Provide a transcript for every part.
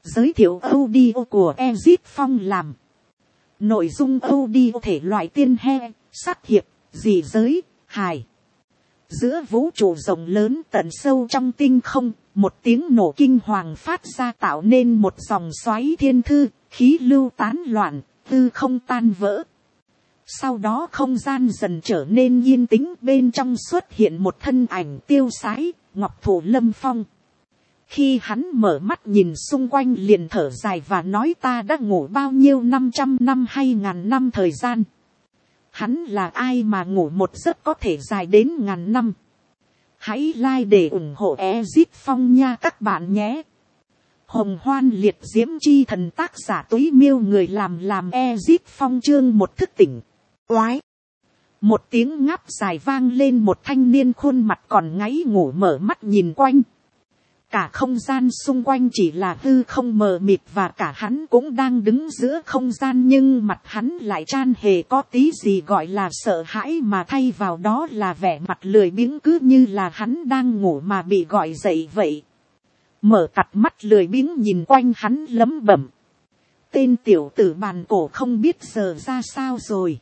Giới thiệu audio của Ezit Phong làm. Nội dung audio thể loại tiên he, sát hiệp, dị giới, hài. Giữa vũ trụ rộng lớn tận sâu trong tinh không, một tiếng nổ kinh hoàng phát ra tạo nên một dòng xoáy thiên thư, khí lưu tán loạn, tư không tan vỡ. Sau đó không gian dần trở nên yên tĩnh, bên trong xuất hiện một thân ảnh tiêu sái, ngọc thụ lâm phong. Khi hắn mở mắt nhìn xung quanh liền thở dài và nói ta đã ngủ bao nhiêu 500 năm hay ngàn năm thời gian. Hắn là ai mà ngủ một giấc có thể dài đến ngàn năm. Hãy like để ủng hộ Ezit Phong nha các bạn nhé. Hồng hoan liệt diễm chi thần tác giả Túy Miêu người làm Ezit Phong chương một thức tỉnh. Oái. Một tiếng ngáp dài vang lên, một thanh niên khuôn mặt còn ngáy ngủ mở mắt nhìn quanh. Cả không gian xung quanh chỉ là hư không mờ mịt và cả hắn cũng đang đứng giữa không gian, nhưng mặt hắn lại chan hề có tí gì gọi là sợ hãi, mà thay vào đó là vẻ mặt lười biếng, cứ như là hắn đang ngủ mà bị gọi dậy vậy. Mở cặp mắt lười biếng nhìn quanh hắn lẩm bẩm. Tên tiểu tử bàn cổ không biết giờ ra sao rồi.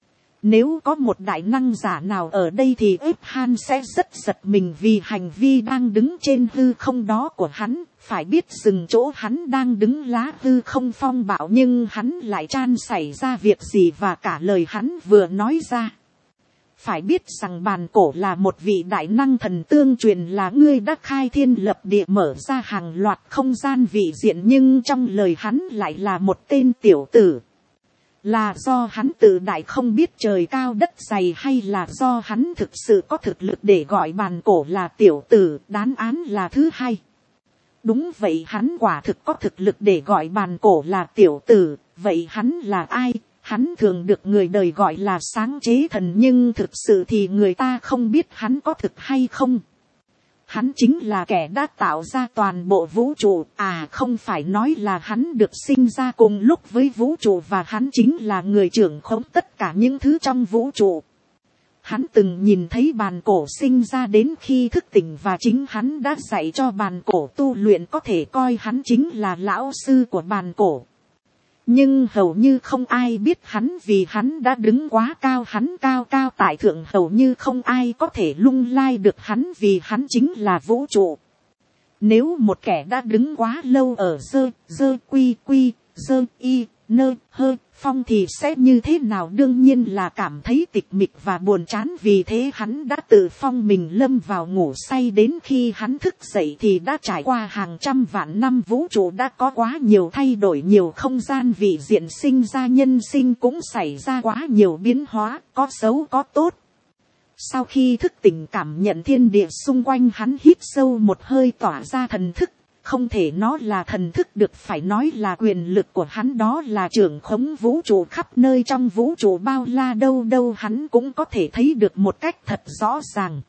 Nếu có một đại năng giả nào ở đây thì ếp han sẽ rất giật mình vì hành vi đang đứng trên hư không đó của hắn. Phải biết dừng chỗ hắn đang đứng lá hư không phong bạo, nhưng hắn lại chan xảy ra việc gì và cả lời hắn vừa nói ra. Phải biết rằng bàn cổ là một vị đại năng thần tương truyền, là ngươi đã khai thiên lập địa mở ra hàng loạt không gian vị diện, nhưng trong lời hắn lại là một tên tiểu tử. Là do hắn tự đại không biết trời cao đất dày, hay là do hắn thực sự có thực lực để gọi bàn cổ là tiểu tử? Đáp án là thứ hai. Đúng vậy, hắn quả thực có thực lực để gọi bàn cổ là tiểu tử. Vậy hắn là ai? Hắn thường được người đời gọi là sáng chế thần, nhưng thực sự thì người ta không biết hắn có thực hay không. Hắn chính là kẻ đã tạo ra toàn bộ vũ trụ, không phải nói là hắn được sinh ra cùng lúc với vũ trụ, và hắn chính là người trưởng khống tất cả những thứ trong vũ trụ. Hắn từng nhìn thấy bàn cổ sinh ra đến khi thức tỉnh, và chính hắn đã dạy cho bàn cổ tu luyện, có thể coi hắn chính là lão sư của bàn cổ. Nhưng hầu như không ai biết hắn, vì hắn đã đứng quá cao, hắn cao cao tại thượng, hầu như không ai có thể lung lai được hắn, vì hắn chính là vũ trụ. Nếu một kẻ đã đứng quá lâu ở phong thì sẽ như thế nào? Đương nhiên là cảm thấy tịch mịch và buồn chán, vì thế hắn đã tự phong mình lâm vào ngủ say. Đến khi hắn thức dậy thì đã trải qua hàng trăm vạn năm, vũ trụ đã có quá nhiều thay đổi, nhiều không gian vị diện sinh ra, nhân sinh cũng xảy ra quá nhiều biến hóa, có xấu có tốt. Sau khi thức tỉnh cảm nhận thiên địa xung quanh, hắn hít sâu một hơi tỏa ra thần thức. Không thể nó là thần thức được, phải nói là quyền lực của hắn, đó là trưởng khống vũ trụ khắp nơi trong vũ trụ bao la, đâu đâu hắn cũng có thể thấy được một cách thật rõ ràng.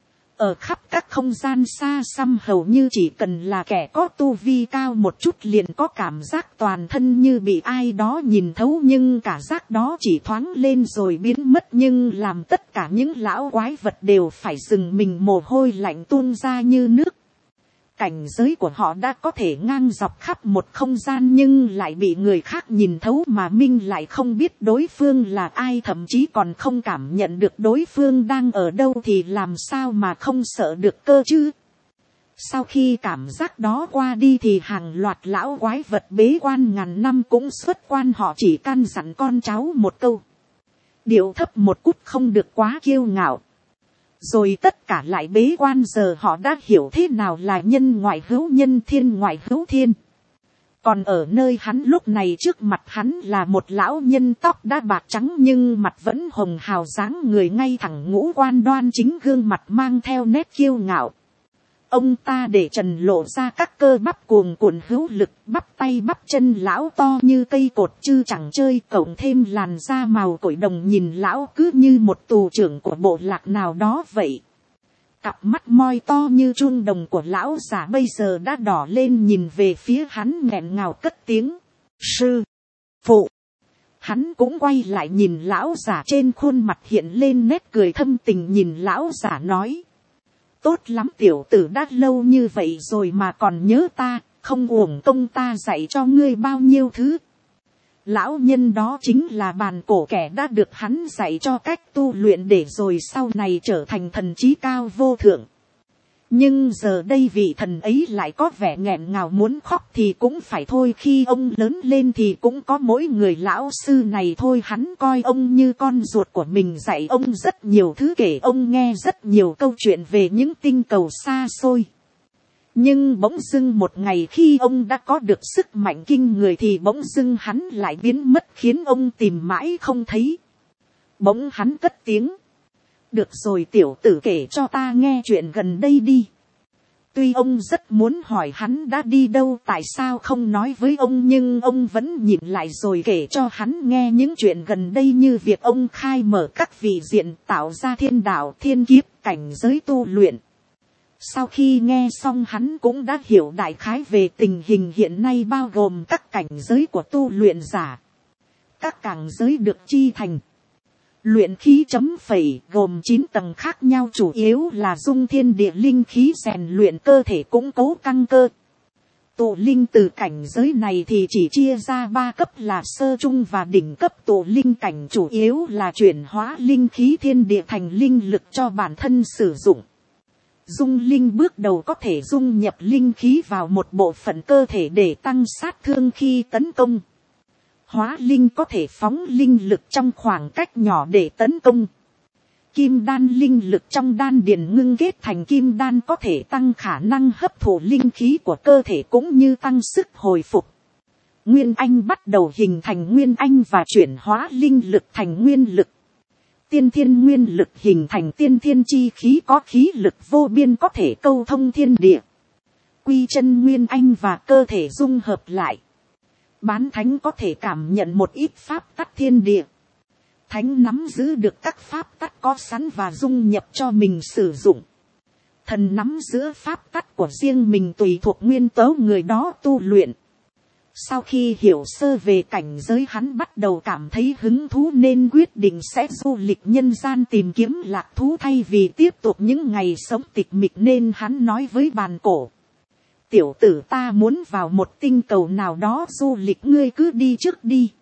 Ở khắp các không gian xa xăm, hầu như chỉ cần là kẻ có tu vi cao một chút liền có cảm giác toàn thân như bị ai đó nhìn thấu, nhưng cả giác đó chỉ thoáng lên rồi biến mất, nhưng làm tất cả những lão quái vật đều phải dừng mình, mồ hôi lạnh tuôn ra như nước. Cảnh giới của họ đã có thể ngang dọc khắp một không gian, nhưng lại bị người khác nhìn thấu mà Minh lại không biết đối phương là ai, thậm chí còn không cảm nhận được đối phương đang ở đâu, thì làm sao mà không sợ được cơ chứ? Sau khi cảm giác đó qua đi thì hàng loạt lão quái vật bế quan ngàn năm cũng xuất quan, họ chỉ căn dặn con cháu một câu: điệu thấp một chút, không được quá kiêu ngạo. Rồi tất cả lại bế quan. Giờ họ đã hiểu thế nào là nhân ngoại hữu nhân, thiên ngoại hữu thiên. Còn ở nơi hắn lúc này, trước mặt hắn là một lão nhân tóc đã bạc trắng, nhưng mặt vẫn hồng hào, dáng người ngay thẳng, ngũ quan đoan chính, gương mặt mang theo nét kiêu ngạo. Ông ta để trần lộ ra các cơ bắp cuồn cuộn hữu lực, bắp tay bắp chân lão to như cây cột chứ chẳng chơi, cộng thêm làn da màu cổi đồng, nhìn lão cứ như một tù trưởng của bộ lạc nào đó vậy. Cặp mắt moi to như chuông đồng của lão già bây giờ đã đỏ lên, nhìn về phía hắn nghẹn ngào cất tiếng: sư phụ. Hắn cũng quay lại nhìn lão già, trên khuôn mặt hiện lên nét cười thâm tình, nhìn lão già nói: tốt lắm tiểu tử, đã lâu như vậy rồi mà còn nhớ ta, không uổng công ta dạy cho ngươi bao nhiêu thứ. Lão nhân đó chính là bàn cổ kẻ đã được hắn dạy cho cách tu luyện để rồi sau này trở thành thần trí cao vô thượng. Nhưng giờ đây vị thần ấy lại có vẻ nghẹn ngào muốn khóc thì cũng phải thôi, khi ông lớn lên thì cũng có mỗi người lão sư này thôi. Hắn coi ông như con ruột của mình, dạy ông rất nhiều thứ, kể ông nghe rất nhiều câu chuyện về những tinh cầu xa xôi. Nhưng bỗng dưng một ngày khi ông đã có được sức mạnh kinh người thì bỗng dưng hắn lại biến mất, khiến ông tìm mãi không thấy. Bỗng hắn cất tiếng. Được rồi tiểu tử, kể cho ta nghe chuyện gần đây đi. Tuy ông rất muốn hỏi hắn đã đi đâu, tại sao không nói với ông, nhưng ông vẫn nhịn lại rồi kể cho hắn nghe những chuyện gần đây, như việc ông khai mở các vị diện, tạo ra thiên đạo, thiên kiếp, cảnh giới tu luyện. Sau khi nghe xong hắn cũng đã hiểu đại khái về tình hình hiện nay, bao gồm các cảnh giới của tu luyện giả. Các cảnh giới được chi thành luyện khí chấm phẩy, gồm 9 tầng khác nhau, chủ yếu là dung thiên địa linh khí rèn luyện cơ thể, củng cố căn cơ. Tụ linh từ cảnh giới này thì chỉ chia ra 3 cấp là sơ trung và đỉnh cấp. Tụ linh cảnh chủ yếu là chuyển hóa linh khí thiên địa thành linh lực cho bản thân sử dụng. Dung linh bước đầu có thể dung nhập linh khí vào một bộ phận cơ thể để tăng sát thương khi tấn công. Hóa linh có thể phóng linh lực trong khoảng cách nhỏ để tấn công. Kim đan linh lực trong đan điền ngưng kết thành kim đan có thể tăng khả năng hấp thụ linh khí của cơ thể cũng như tăng sức hồi phục. Nguyên anh bắt đầu hình thành nguyên anh và chuyển hóa linh lực thành nguyên lực. Tiên thiên nguyên lực hình thành tiên thiên chi khí có khí lực vô biên, có thể câu thông thiên địa. Quy chân nguyên anh và cơ thể dung hợp lại. Bán thánh có thể cảm nhận một ít pháp tắc thiên địa. Thánh nắm giữ được các pháp tắc có sẵn và dung nhập cho mình sử dụng. Thần nắm giữ pháp tắc của riêng mình tùy thuộc nguyên tố người đó tu luyện. Sau khi hiểu sơ về cảnh giới, hắn bắt đầu cảm thấy hứng thú nên quyết định sẽ du lịch nhân gian tìm kiếm lạc thú thay vì tiếp tục những ngày sống tịch mịch, nên hắn nói với bàn cổ. Tiểu tử, ta muốn vào một tinh cầu nào đó du lịch, ngươi cứ đi trước đi.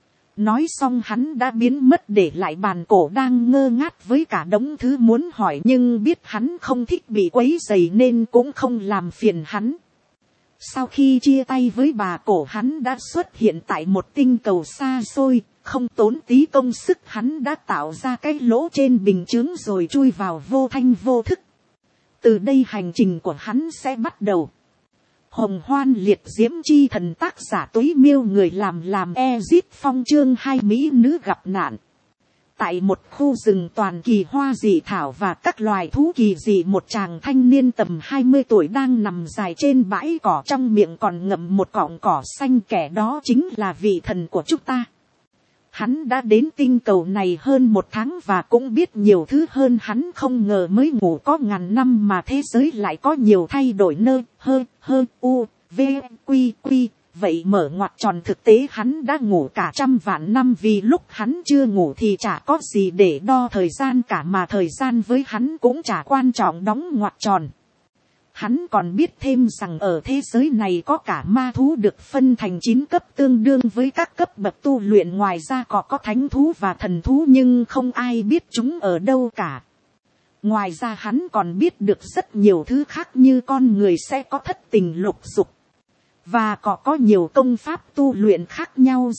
Nói xong hắn đã biến mất, để lại bàn cổ đang ngơ ngác với cả đống thứ muốn hỏi, nhưng biết hắn không thích bị quấy rầy nên cũng không làm phiền hắn. Sau khi chia tay với bà cổ, hắn đã xuất hiện tại một tinh cầu xa xôi, không tốn tí công sức hắn đã tạo ra cái lỗ trên bình chướng rồi chui vào vô thanh vô thức. Từ đây hành trình của hắn sẽ bắt đầu. Hồng Hoan Liệt Diễm Chi Thần, tác giả Túy Miêu, người làm Ezit Phong, chương 2 mỹ nữ gặp nạn. Tại một khu rừng toàn kỳ hoa dị thảo và các loài thú kỳ dị, một chàng thanh niên tầm 20 tuổi đang nằm dài trên bãi cỏ, trong miệng còn ngậm một cọng cỏ xanh. Kẻ đó chính là vị thần của chúng ta. Hắn đã đến tinh cầu này hơn 1 tháng và cũng biết nhiều thứ hơn. Hắn không ngờ mới ngủ có ngàn năm mà thế giới lại có nhiều thay đổi. Vậy mở ngoặc tròn, thực tế hắn đã ngủ cả trăm vạn năm, vì lúc hắn chưa ngủ thì chả có gì để đo thời gian cả, mà thời gian với hắn cũng chả quan trọng, đóng ngoặc tròn. Hắn còn biết thêm rằng ở thế giới này có cả ma thú được phân thành 9 cấp tương đương với các cấp bậc tu luyện. Ngoài ra có thánh thú và thần thú, nhưng không ai biết chúng ở đâu cả. Ngoài ra hắn còn biết được rất nhiều thứ khác, như con người sẽ có thất tình lục dục. Và có nhiều công pháp tu luyện khác nhau,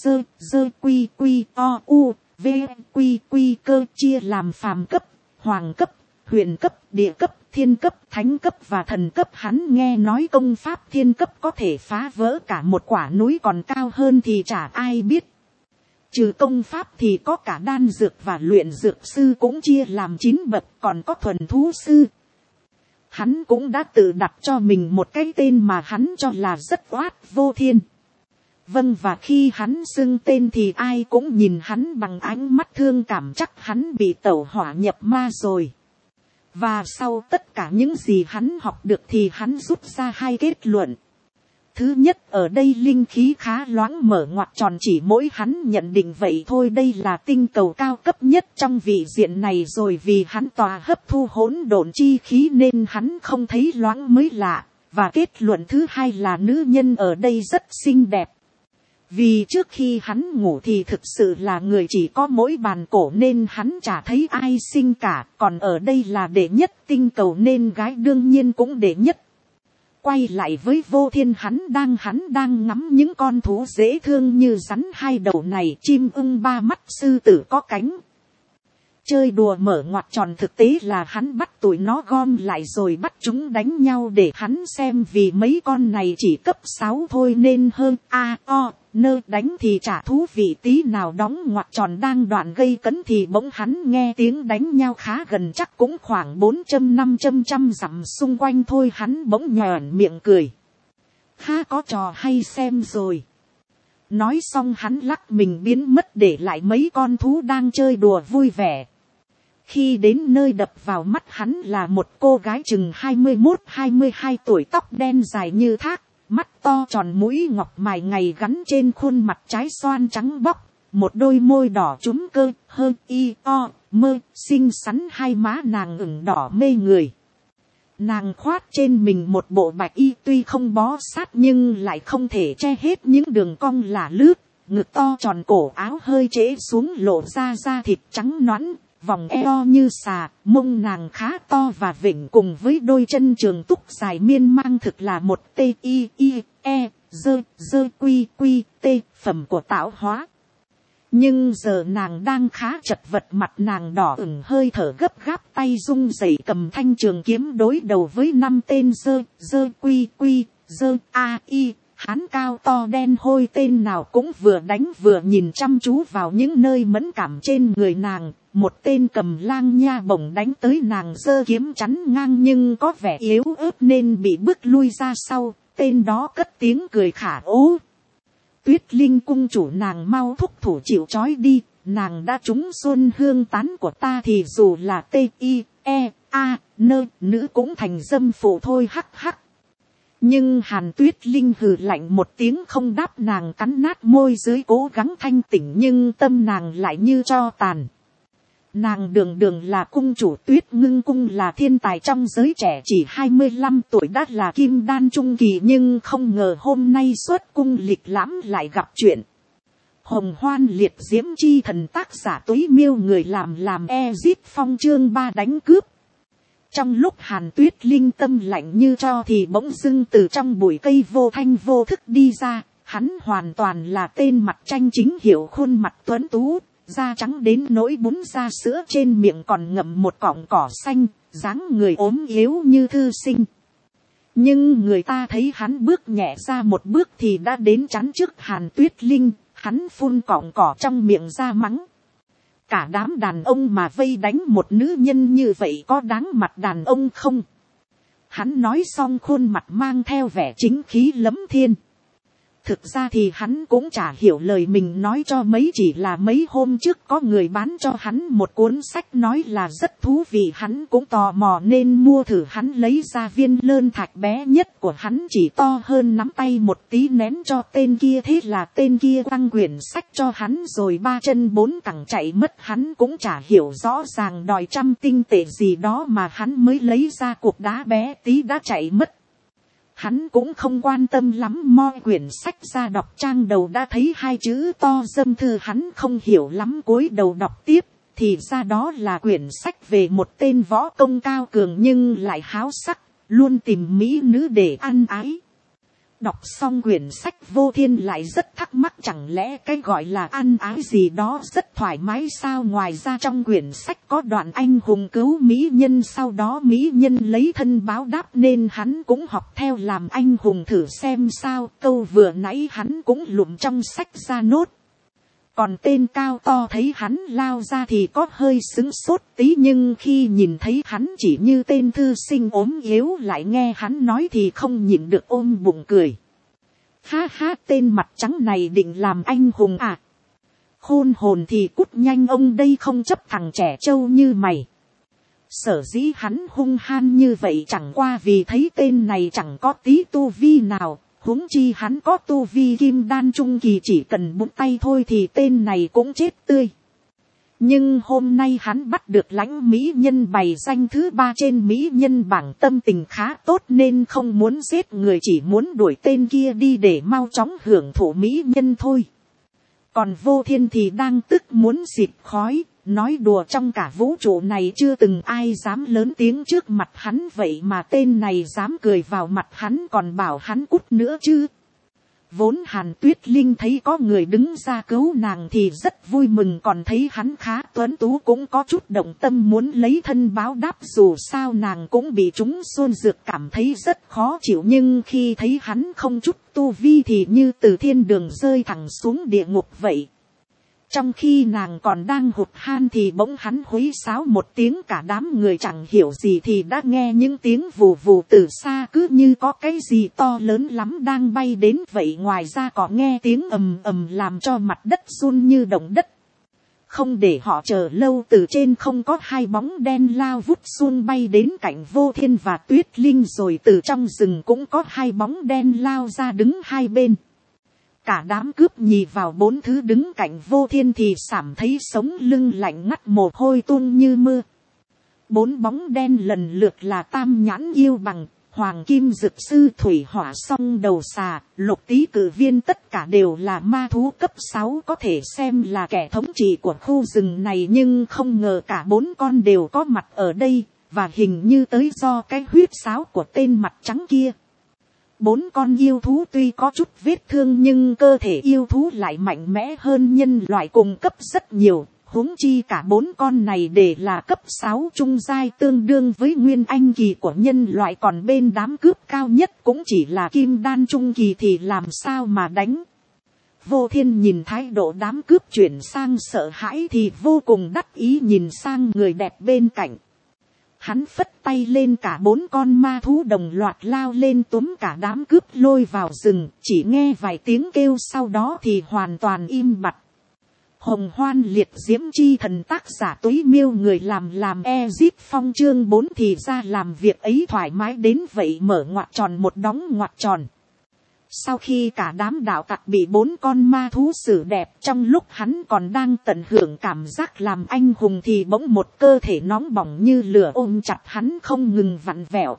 cơ chia làm phàm cấp, hoàng cấp, huyền cấp, địa cấp, thiên cấp, thánh cấp và thần cấp. Hắn nghe nói công pháp thiên cấp có thể phá vỡ cả một quả núi, còn cao hơn thì chả ai biết. Trừ công pháp thì có cả đan dược và luyện dược sư cũng chia làm 9 bậc, còn có thuần thú sư. Hắn cũng đã tự đặt cho mình một cái tên mà hắn cho là rất oát, Vô Thiên. Vâng, và khi hắn xưng tên thì ai cũng nhìn hắn bằng ánh mắt thương cảm, chắc hắn bị tẩu hỏa nhập ma rồi. Và sau tất cả những gì hắn học được thì hắn rút ra 2 kết luận. Thứ nhất, ở đây linh khí khá loãng, mở ngoặc tròn chỉ mỗi hắn nhận định vậy thôi. Đây là tinh cầu cao cấp nhất trong vị diện này rồi, vì hắn tòa hấp thu hỗn độn chi khí nên hắn không thấy loãng mới lạ. và kết luận thứ hai là nữ nhân ở đây rất xinh đẹp. Vì trước khi hắn ngủ thì thực sự là người chỉ có mỗi bàn cổ nên hắn chả thấy ai xinh cả, còn ở đây là đệ nhất tinh cầu nên gái đương nhiên cũng đệ nhất. Quay lại với Vô Thiên, hắn đang ngắm những con thú dễ thương như rắn hai đầu này, chim ưng ba mắt, sư tử có cánh. Chơi đùa mở ngoặt tròn, thực tế là hắn bắt tụi nó gom lại rồi bắt chúng đánh nhau để hắn xem, vì mấy con này chỉ cấp 6 thôi nên hơn đánh thì chả thú vị tí nào. Đóng ngoặt tròn đang đoạn gây cấn thì bỗng hắn nghe tiếng đánh nhau khá gần, chắc cũng khoảng 400-500 dặm xung quanh thôi. Hắn bỗng nhoẻn miệng cười. Ha, có trò hay xem rồi. Nói xong hắn lắc mình biến mất để lại mấy con thú đang chơi đùa vui vẻ. Khi đến nơi, đập vào mắt hắn là một cô gái chừng 21-22 tuổi, tóc đen dài như thác, mắt to tròn, mũi ngọc mài ngày gắn trên khuôn mặt trái xoan trắng bóc, một đôi môi đỏ trúm cơ, xinh xắn, hai má nàng ửng đỏ mê người. Nàng khoác trên mình một bộ bạch y tuy không bó sát nhưng lại không thể che hết những đường cong lả lướt, ngực to tròn, cổ áo hơi trễ xuống lộ ra da thịt trắng nõn, vòng eo như xà, mông nàng khá to và vểnh cùng với đôi chân trường túc dài miên mang, thực là một t phẩm của tạo hóa. Nhưng giờ nàng đang khá chật vật, mặt nàng đỏ ửng, hơi thở gấp gáp, tay rung rẩy cầm thanh trường kiếm đối đầu với 5 tên hắn cao to đen hôi, tên nào cũng vừa đánh vừa nhìn chăm chú vào những nơi mẫn cảm trên người nàng. Một tên cầm lang nha bổng đánh tới, nàng giơ kiếm chắn ngang nhưng có vẻ yếu ớt nên bị bước lui ra sau. Tên đó cất tiếng cười khả ố. Tuyết Linh cung chủ, nàng mau thúc thủ chịu trói đi, nàng đã trúng xuân hương tán của ta thì dù là nữ cũng thành dâm phụ thôi, hắc hắc. Nhưng Hàn Tuyết Linh hừ lạnh một tiếng không đáp, nàng cắn nát môi dưới cố gắng thanh tỉnh nhưng tâm nàng lại như tro tàn. Nàng đường là cung chủ Tuyết Ngưng cung, là thiên tài trong giới trẻ, chỉ 25 tuổi đã là kim đan trung kỳ, nhưng không ngờ hôm nay xuất cung lịch lãm lại gặp chuyện. Hồng Hoan liệt diễm chi thần, tác giả Túy Miêu, người làm Ezip Phong, chương 3 đánh cướp. Trong lúc Hàn Tuyết Linh tâm lạnh như tro thì bỗng dưng từ trong bụi cây vô thanh vô thức đi ra. Hắn hoàn toàn là tên mặt tranh chính hiệu, khuôn mặt tuấn tú, da trắng đến nỗi bún da sữa, trên miệng còn ngậm một cọng cỏ xanh, dáng người ốm yếu như thư sinh. Nhưng người ta thấy hắn bước nhẹ ra một bước thì đã đến chắn trước Hàn Tuyết Linh. Hắn phun cọng cỏ trong miệng ra mắng. Cả đám đàn ông mà vây đánh một nữ nhân như vậy có đáng mặt đàn ông không? Hắn nói xong khuôn mặt mang theo vẻ chính khí lẫm thiên. Thực ra thì hắn cũng chả hiểu lời mình nói cho mấy, chỉ là mấy hôm trước có người bán cho hắn một cuốn sách nói là rất thú vị, hắn cũng tò mò nên mua thử. Hắn lấy ra viên lơn thạch bé nhất của hắn, chỉ to hơn nắm tay một tí, ném cho tên kia, thế là tên kia quăng quyển sách cho hắn rồi 3 chân 4 cẳng chạy mất. Hắn cũng chả hiểu rõ ràng đòi 100 tinh tệ gì đó mà hắn mới lấy ra cục đá bé tí đã chạy mất. Hắn cũng không quan tâm lắm, moi quyển sách ra đọc trang đầu đã thấy 2 chữ to dâm thư, hắn không hiểu lắm, cúi đầu đọc tiếp, thì ra đó là quyển sách về một tên võ công cao cường nhưng lại háo sắc, luôn tìm mỹ nữ để ăn ái. Đọc xong quyển sách Vô Thiên lại rất thắc mắc, chẳng lẽ cái gọi là ăn ái gì đó rất thoải mái sao? Ngoài ra trong quyển sách có đoạn anh hùng cứu mỹ nhân, sau đó mỹ nhân lấy thân báo đáp, nên hắn cũng học theo làm anh hùng thử xem sao. Câu vừa nãy hắn cũng lụm trong sách ra nốt. Còn tên cao to thấy hắn lao ra thì có hơi sững sốt tí, nhưng khi nhìn thấy hắn chỉ như tên thư sinh ốm yếu lại nghe hắn nói thì không nhịn được ôm bụng cười. Ha ha, tên mặt trắng này định làm anh hùng à? Khôn hồn thì cút nhanh, ông đây không chấp thằng trẻ trâu như mày. Sở dĩ hắn hung han như vậy chẳng qua vì thấy tên này chẳng có tí tu vi nào. Huống chi hắn có tu vi kim đan trung kỳ, chỉ cần búng tay thôi thì tên này cũng chết tươi. Nhưng hôm nay hắn bắt được lãnh mỹ nhân bày danh thứ 3 trên mỹ nhân bảng, tâm tình khá tốt nên không muốn giết người, chỉ muốn đuổi tên kia đi để mau chóng hưởng thụ mỹ nhân thôi. Còn Vô Thiên thì đang tức muốn xịt khói, nói đùa trong cả vũ trụ này chưa từng ai dám lớn tiếng trước mặt hắn, vậy mà tên này dám cười vào mặt hắn còn bảo hắn cút nữa chứ. Vốn Hàn Tuyết Linh thấy có người đứng ra cứu nàng thì rất vui mừng, còn thấy hắn khá tuấn tú cũng có chút động tâm muốn lấy thân báo đáp, dù sao nàng cũng bị trúng xuân dược cảm thấy rất khó chịu, nhưng khi thấy hắn không chút tu vi thì như từ thiên đường rơi thẳng xuống địa ngục vậy. Trong khi nàng còn đang hụt han thì bỗng hắn huýt sáo một tiếng, cả đám người chẳng hiểu gì thì đã nghe những tiếng vù vù từ xa, cứ như có cái gì to lớn lắm đang bay đến vậy. Ngoài ra còn nghe tiếng ầm ầm làm cho mặt đất run như động đất. Không để họ chờ lâu, từ trên không có hai bóng đen lao vút xuông bay đến cạnh Vô Thiên và Tuyết Linh, rồi từ trong rừng cũng có hai bóng đen lao ra đứng hai bên. Cả đám cướp nhì vào 4 thứ đứng cạnh Vô Thiên thì cảm thấy sống lưng lạnh ngắt, mồ hôi tuôn như mưa. 4 bóng đen lần lượt là Tam Nhãn Yêu Bằng, Hoàng Kim Dực Sư, Thủy Hỏa Song Đầu Xà, Lục Tý Cử Viên, tất cả đều là ma thú cấp 6, có thể xem là kẻ thống trị của khu rừng này, nhưng không ngờ cả 4 con đều có mặt ở đây, và hình như tới do cái huyết sáo của tên mặt trắng kia. 4 con yêu thú tuy có chút vết thương nhưng cơ thể yêu thú lại mạnh mẽ hơn nhân loại cùng cấp rất nhiều, huống chi cả 4 con này đều là cấp 6 trung giai, tương đương với nguyên anh kỳ của nhân loại, còn bên đám cướp cao nhất cũng chỉ là kim đan trung kỳ thì làm sao mà đánh. Vô Thiên nhìn thái độ đám cướp chuyển sang sợ hãi thì vô cùng đắc ý, nhìn sang người đẹp bên cạnh. Hắn phất tay lên, cả 4 con ma thú đồng loạt lao lên túm cả đám cướp lôi vào rừng, chỉ nghe vài tiếng kêu sau đó thì hoàn toàn im bặt. Hồng Hoan Liệt Diễm Chi Thần, tác giả Túy Miêu, người làm Ezip Phong, chương 4 thì ra làm việc ấy thoải mái đến vậy, mở ngoặc tròn một đóng ngoặc tròn. Sau khi cả đám đạo tặc bị 4 con ma thú xử đẹp, trong lúc hắn còn đang tận hưởng cảm giác làm anh hùng thì bỗng một cơ thể nóng bỏng như lửa ôm chặt hắn không ngừng vặn vẹo.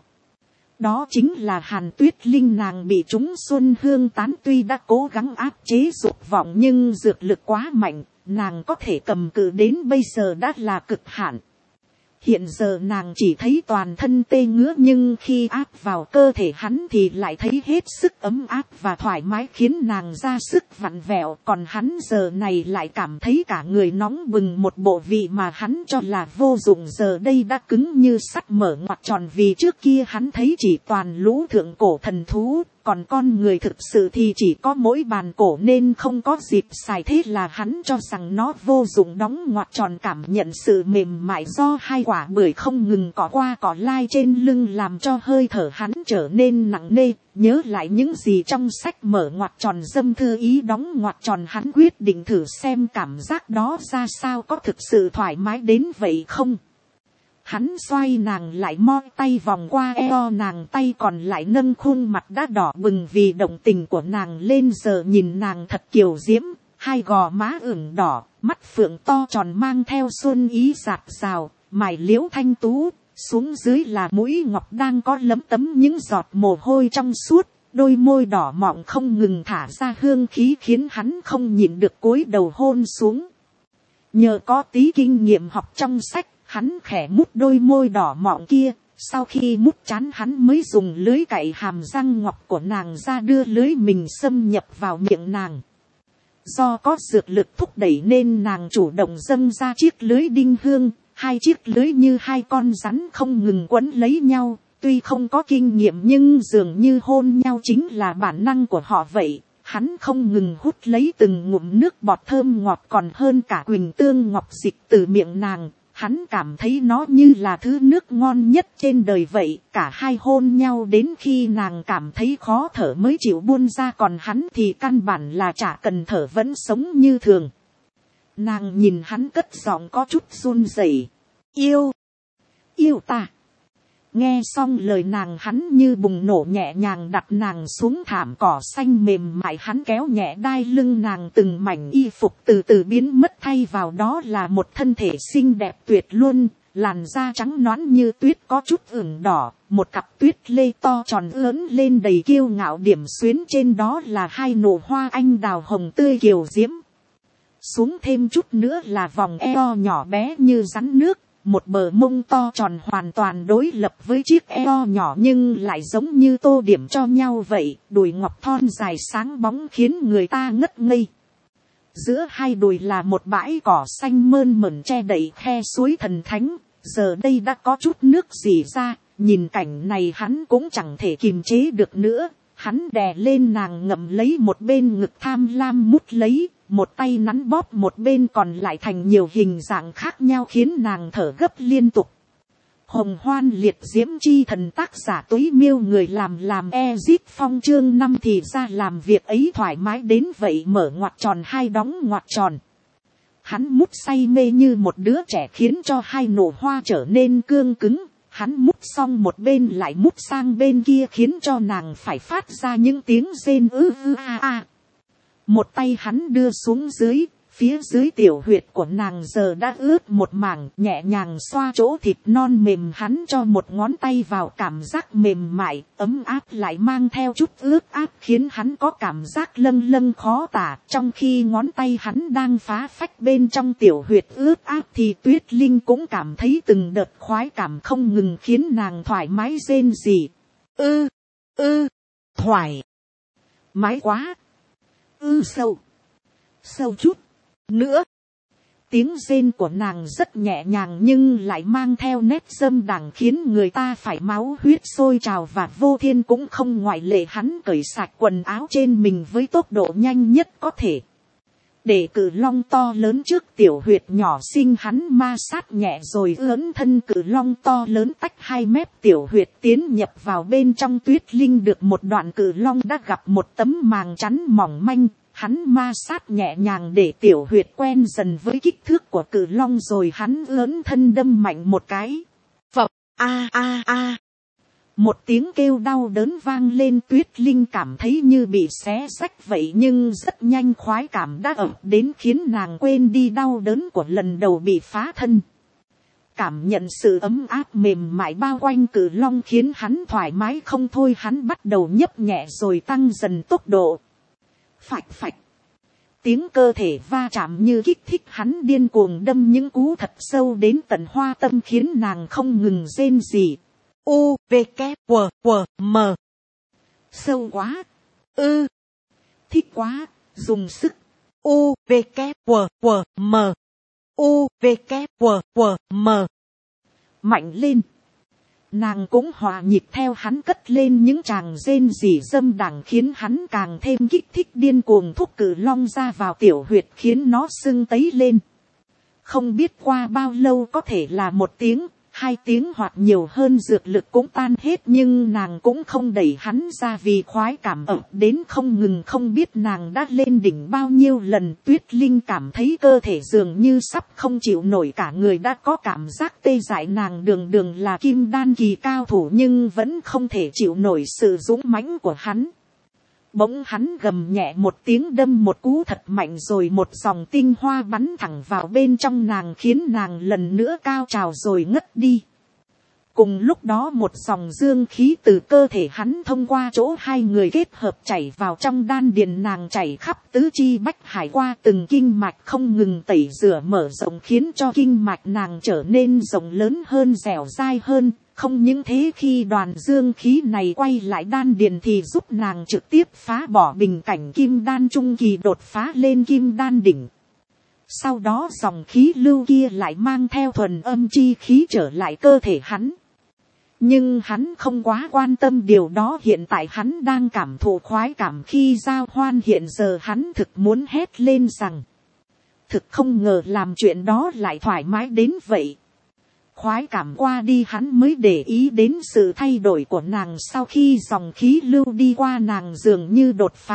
Đó chính là Hàn Tuyết Linh, nàng bị trúng xuân hương tán, tuy đã cố gắng áp chế dục vọng nhưng dược lực quá mạnh, nàng có thể cầm cự đến bây giờ đã là cực hạn. Hiện giờ nàng chỉ thấy toàn thân tê ngứa, nhưng khi áp vào cơ thể hắn thì lại thấy hết sức ấm áp và thoải mái, khiến nàng ra sức vặn vẹo. Còn hắn giờ này lại cảm thấy cả người nóng bừng, một bộ vị mà hắn cho là vô dụng giờ đây đã cứng như sắt. Mở ngoặc tròn, vì trước kia hắn thấy chỉ toàn lũ thượng cổ thần thú, còn con người thực sự thì chỉ có mỗi bàn cổ nên không có dịp xài, thế là hắn cho rằng nó vô dụng. Đóng ngoặc tròn, cảm nhận sự mềm mại do hai quả bưởi không ngừng cỏ qua cỏ lai trên lưng làm cho hơi thở hắn trở nên nặng nề. Nhớ lại những gì trong sách, mở ngoặc tròn dâm thư ý đóng ngoặc tròn, hắn quyết định thử xem cảm giác đó ra sao, có thực sự thoải mái đến vậy không. Hắn xoay nàng lại, mo tay vòng qua eo nàng, tay còn lại nâng khuôn mặt đã đỏ bừng vì động tình của nàng lên. Giờ nhìn nàng thật kiều diễm, hai gò má ửng đỏ, mắt phượng to tròn mang theo xuân ý rạt rào, mày liễu thanh tú, xuống dưới là mũi ngọc đang có lấm tấm những giọt mồ hôi trong suốt, đôi môi đỏ mọng không ngừng thả ra hương khí khiến hắn không nhịn được cúi đầu hôn xuống. Nhờ có tí kinh nghiệm học trong sách, hắn khẽ mút đôi môi đỏ mọng kia, sau khi mút chán hắn mới dùng lưới cạy hàm răng ngọc của nàng ra, đưa lưới mình xâm nhập vào miệng nàng. Do có dược lực thúc đẩy nên nàng chủ động dâng ra chiếc lưới đinh hương, hai chiếc lưới như hai con rắn không ngừng quấn lấy nhau. Tuy không có kinh nghiệm nhưng dường như hôn nhau chính là bản năng của họ vậy. Hắn không ngừng hút lấy từng ngụm nước bọt thơm ngọt còn hơn cả quỳnh tương ngọc dịch từ miệng nàng. Hắn cảm thấy nó như là thứ nước ngon nhất trên đời vậy. Cả hai hôn nhau đến khi nàng cảm thấy khó thở mới chịu buông ra, còn hắn thì căn bản là chả cần thở, vẫn sống như thường. Nàng nhìn hắn cất giọng có chút run rẩy. Yêu ta. Nghe xong lời nàng, hắn như bùng nổ, nhẹ nhàng đặt nàng xuống thảm cỏ xanh mềm mại, hắn kéo nhẹ đai lưng nàng, từng mảnh y phục từ từ biến mất, thay vào đó là một thân thể xinh đẹp tuyệt luôn, làn da trắng nõn như tuyết có chút ửng đỏ, một cặp tuyết lê to tròn ướn lên đầy kiêu ngạo, điểm xuyến trên đó là hai nụ hoa anh đào hồng tươi kiều diễm. Xuống thêm chút nữa là vòng eo nhỏ bé như rắn nước, một bờ mông to tròn hoàn toàn đối lập với chiếc eo nhỏ nhưng lại giống như tô điểm cho nhau vậy, đùi ngọc thon dài sáng bóng khiến người ta ngất ngây. Giữa hai đùi là một bãi cỏ xanh mơn mởn che đậy khe suối thần thánh, giờ đây đã có chút nước rỉ ra, nhìn cảnh này hắn cũng chẳng thể kiềm chế được nữa, hắn đè lên nàng ngậm lấy một bên ngực tham lam mút lấy, một tay nắn bóp một bên còn lại thành nhiều hình dạng khác nhau khiến nàng thở gấp liên tục. Hồng Hoan Liệt Diễm Chi Thần, tác giả Túy Miêu, người làm Ezip Phong, chương 5 thì ra làm việc ấy thoải mái đến vậy, mở ngoặc tròn hai đóng ngoặc tròn. Hắn mút say mê như một đứa trẻ khiến cho hai nụ hoa trở nên cương cứng, hắn mút xong một bên lại mút sang bên kia khiến cho nàng phải phát ra những tiếng rên a. Một tay hắn đưa xuống dưới, phía dưới tiểu huyệt của nàng giờ đã ướt một mảng, nhẹ nhàng xoa chỗ thịt non mềm, hắn cho một ngón tay vào, cảm giác mềm mại, ấm áp lại mang theo chút ướt áp khiến hắn có cảm giác lâng lâng khó tả. Trong khi ngón tay hắn đang phá phách bên trong tiểu huyệt ướt áp thì Tuyết Linh cũng cảm thấy từng đợt khoái cảm không ngừng khiến nàng thoải mái rên rỉ. Thoải mái quá. Sâu chút nữa. Tiếng rên của nàng rất nhẹ nhàng nhưng lại mang theo nét dâm đãng khiến người ta phải máu huyết sôi trào, và Vô Thiên cũng không ngoại lệ, hắn cởi sạch quần áo trên mình với tốc độ nhanh nhất có thể. Để cự long to lớn trước tiểu huyệt nhỏ xinh, hắn ma sát nhẹ rồi ướn thân cự long to lớn tách hai mép tiểu huyệt tiến nhập vào bên trong. Tuyết Linh được một đoạn cự long đã gặp một tấm màng chắn mỏng manh, hắn ma sát nhẹ nhàng để tiểu huyệt quen dần với kích thước của cự long rồi hắn ướn thân đâm mạnh một cái. Phập a. Một tiếng kêu đau đớn vang lên, Tuyết Linh cảm thấy như bị xé rách vậy, nhưng rất nhanh khoái cảm đã ập đến khiến nàng quên đi đau đớn của lần đầu bị phá thân. Cảm nhận sự ấm áp mềm mại bao quanh cự long khiến hắn thoải mái không thôi, hắn bắt đầu nhấp nhẹ rồi tăng dần tốc độ. Phạch phạch. Tiếng cơ thể va chạm như kích thích hắn điên cuồng đâm những cú thật sâu đến tận hoa tâm khiến nàng không ngừng rên rỉ. U, V, K, W, W, M. Sâu quá. Thích quá, dùng sức. U, V, K, W, W, M. U, V, K, W, W, M. Mạnh lên. Nàng cũng hòa nhịp theo hắn cất lên những tràng rên rỉ dâm đãng khiến hắn càng thêm kích thích, điên cuồng thúc cự long ra vào tiểu huyệt khiến nó sưng tấy lên. Không biết qua bao lâu, có thể là 1 tiếng, 2 tiếng hoặc nhiều hơn, dược lực cũng tan hết nhưng nàng cũng không đẩy hắn ra vì khoái cảm ập đến không ngừng. Không biết nàng đã lên đỉnh bao nhiêu lần, Tuyết Linh cảm thấy cơ thể dường như sắp không chịu nổi, cả người đã có cảm giác tê dại. Nàng đường đường là kim đan kỳ cao thủ nhưng vẫn không thể chịu nổi sự dũng mãnh của hắn. Bỗng hắn gầm nhẹ một tiếng, đâm một cú thật mạnh rồi một dòng tinh hoa bắn thẳng vào bên trong nàng khiến nàng lần nữa cao trào rồi ngất đi. Cùng lúc đó một dòng dương khí từ cơ thể hắn thông qua chỗ hai người kết hợp chảy vào trong đan điền nàng, chảy khắp tứ chi bách hải, qua từng kinh mạch không ngừng tẩy rửa mở rộng khiến cho kinh mạch nàng trở nên rộng lớn hơn, dẻo dai hơn. Không những thế, khi đoàn dương khí này quay lại đan điền thì giúp nàng trực tiếp phá bỏ bình cảnh kim đan trung kỳ, đột phá lên kim đan đỉnh. Sau đó dòng khí lưu kia lại mang theo thuần âm chi khí trở lại cơ thể hắn. Nhưng hắn không quá quan tâm điều đó, hiện tại hắn đang cảm thụ khoái cảm khi giao hoan, hiện giờ hắn thực muốn hét lên rằng thực không ngờ làm chuyện đó lại thoải mái đến vậy. Khoái cảm qua đi hắn mới để ý đến sự thay đổi của nàng sau khi dòng khí lưu đi qua nàng dường như đột phá,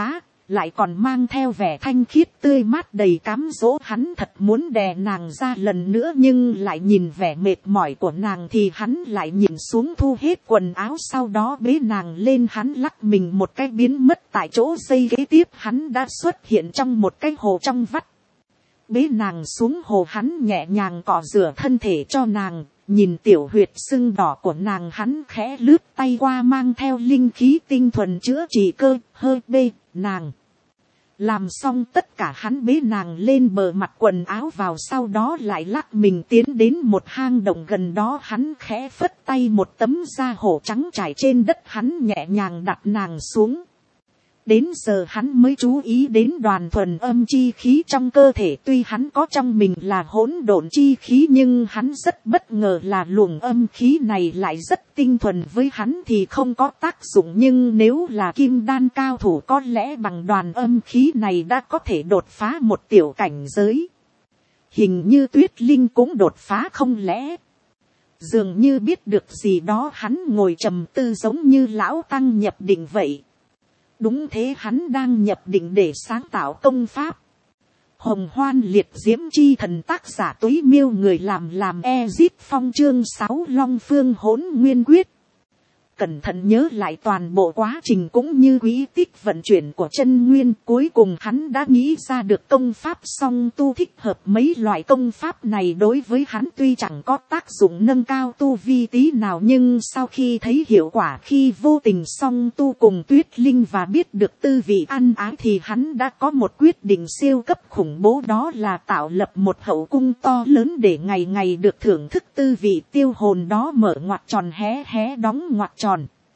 lại còn mang theo vẻ thanh khiết tươi mát đầy cám dỗ. Hắn thật muốn đè nàng ra lần nữa, nhưng lại nhìn vẻ mệt mỏi của nàng thì hắn lại nhìn xuống thu hết quần áo, sau đó bế nàng lên. Hắn lắc mình một cái biến mất tại chỗ. Giây kế tiếp hắn đã xuất hiện trong một cái hồ trong vắt. Bế nàng xuống hồ, hắn nhẹ nhàng cọ rửa thân thể cho nàng. Nhìn tiểu huyệt sưng đỏ của nàng, hắn khẽ lướt tay qua, mang theo linh khí tinh thuần chữa trị cơ hơi bê nàng. Làm xong tất cả, hắn bế nàng lên bờ, mặc quần áo vào, sau đó lại lắc mình tiến đến một hang động gần đó. Hắn khẽ phất tay, một tấm da hổ trắng trải trên đất, hắn nhẹ nhàng đặt nàng xuống. Đến giờ hắn mới chú ý đến đoàn thuần âm chi khí trong cơ thể. Tuy hắn có trong mình là hỗn độn chi khí, nhưng hắn rất bất ngờ là luồng âm khí này lại rất tinh thuần. Với hắn thì không có tác dụng, nhưng nếu là kim đan cao thủ có lẽ bằng đoàn âm khí này đã có thể đột phá một tiểu cảnh giới. Hình như Tuyết Linh cũng đột phá không lẽ? Dường như biết được gì đó, hắn ngồi trầm tư giống như lão tăng nhập định vậy. Đúng thế, hắn đang nhập định để sáng tạo công pháp. Hồng Hoan Liệt Diễm Chi Thần, tác giả Túy Miêu, người làm Ezip Phong, chương 6 Long Phương Hỗn Nguyên Quyết. Cẩn thận nhớ lại toàn bộ quá trình cũng như quỹ tích vận chuyển của chân nguyên, cuối cùng hắn đã nghĩ ra được công pháp song tu thích hợp. Mấy loại công pháp này đối với hắn tuy chẳng có tác dụng nâng cao tu vi tí nào, nhưng sau khi thấy hiệu quả khi vô tình song tu cùng Tuyết Linh và biết được tư vị ăn ái thì hắn đã có một quyết định siêu cấp khủng bố, đó là tạo lập một hậu cung to lớn để ngày ngày được thưởng thức tư vị tiêu hồn đó. Mở ngoặc tròn hé hé đóng ngoặc tròn.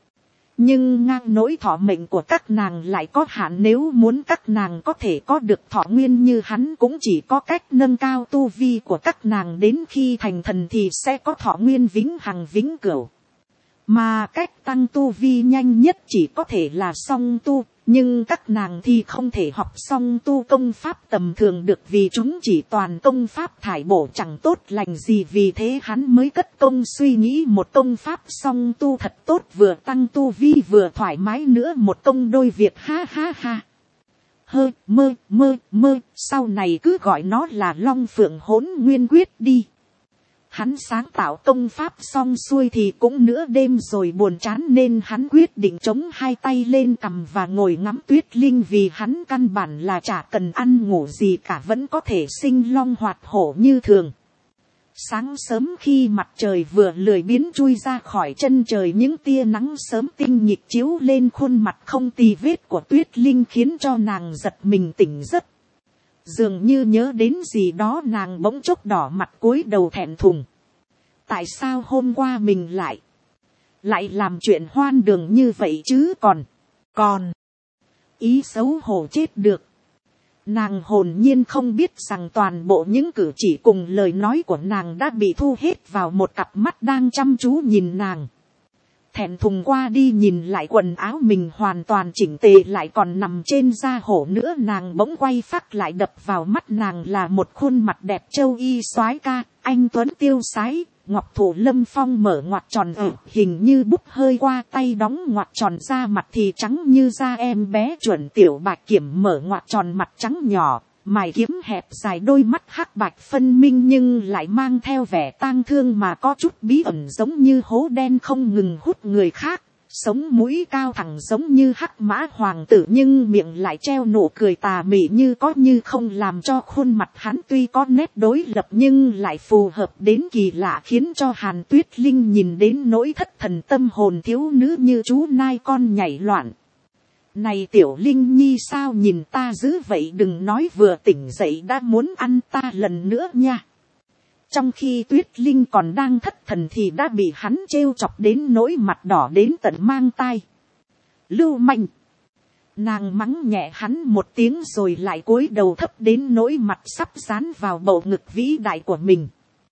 Nhưng ngang nỗi thọ mệnh của các nàng lại có hạn, nếu muốn các nàng có thể có được thọ nguyên như hắn cũng chỉ có cách nâng cao tu vi của các nàng, đến khi thành thần thì sẽ có thọ nguyên vĩnh hằng vĩnh cửu. Mà cách tăng tu vi nhanh nhất chỉ có thể là song tu, nhưng các nàng thì không thể học song tu công pháp tầm thường được, vì chúng chỉ toàn công pháp thải bổ chẳng tốt lành gì. Vì thế hắn mới cất công suy nghĩ một công pháp song tu thật tốt, vừa tăng tu vi vừa thoải mái nữa, một công đôi việc. Ha ha ha. Sau này cứ gọi nó là Long Phượng Hỗn Nguyên Quyết đi. Hắn sáng tạo công pháp xong xuôi thì cũng nửa đêm rồi, buồn chán nên hắn quyết định chống hai tay lên cằm và ngồi ngắm Tuyết Linh, vì hắn căn bản là chả cần ăn ngủ gì cả, vẫn có thể sinh long hoạt hổ như thường. Sáng sớm khi mặt trời vừa lười biếng chui ra khỏi chân trời, những tia nắng sớm tinh nhịp chiếu lên khuôn mặt không tì vết của Tuyết Linh khiến cho nàng giật mình tỉnh giấc. Dường như nhớ đến gì đó, nàng bỗng chốc đỏ mặt cúi đầu thẹn thùng. Tại sao hôm qua mình lại làm chuyện hoan đường như vậy chứ? Còn ý xấu hổ chết được. Nàng hồn nhiên không biết rằng toàn bộ những cử chỉ cùng lời nói của nàng đã bị thu hết vào một cặp mắt đang chăm chú nhìn nàng. Thẹn thùng qua đi nhìn lại quần áo mình hoàn toàn chỉnh tề lại còn nằm trên da hổ nữa, nàng bỗng quay phác lại, đập vào mắt nàng là một khuôn mặt đẹp châu y soái ca, anh tuấn tiêu sái. Ngọc Thủ Lâm Phong mở ngoặc tròn hình như bút hơi qua tay đóng ngoặc tròn, da mặt thì trắng như da em bé chuẩn tiểu bạch kiểm mở ngoặc tròn, mặt trắng nhỏ, mày kiếm hẹp dài, đôi mắt hắc bạch phân minh nhưng lại mang theo vẻ tang thương mà có chút bí ẩn, giống như hố đen không ngừng hút người khác. Sống mũi cao thẳng giống như hắc mã hoàng tử, nhưng miệng lại treo nụ cười tà mị như có như không, làm cho khuôn mặt hắn tuy có nét đối lập nhưng lại phù hợp đến kỳ lạ, khiến cho Hàn Tuyết Linh nhìn đến nỗi thất thần, tâm hồn thiếu nữ như chú nai con nhảy loạn. Này tiểu Linh Nhi, sao nhìn ta dữ vậy? Đừng nói vừa tỉnh dậy đã muốn ăn ta lần nữa nha. Trong khi Tuyết Linh còn đang thất thần thì đã bị hắn trêu chọc đến nỗi mặt đỏ đến tận mang tai. Lưu manh! Nàng mắng nhẹ hắn một tiếng rồi lại cúi đầu thấp đến nỗi mặt sắp dán vào bầu ngực vĩ đại của mình.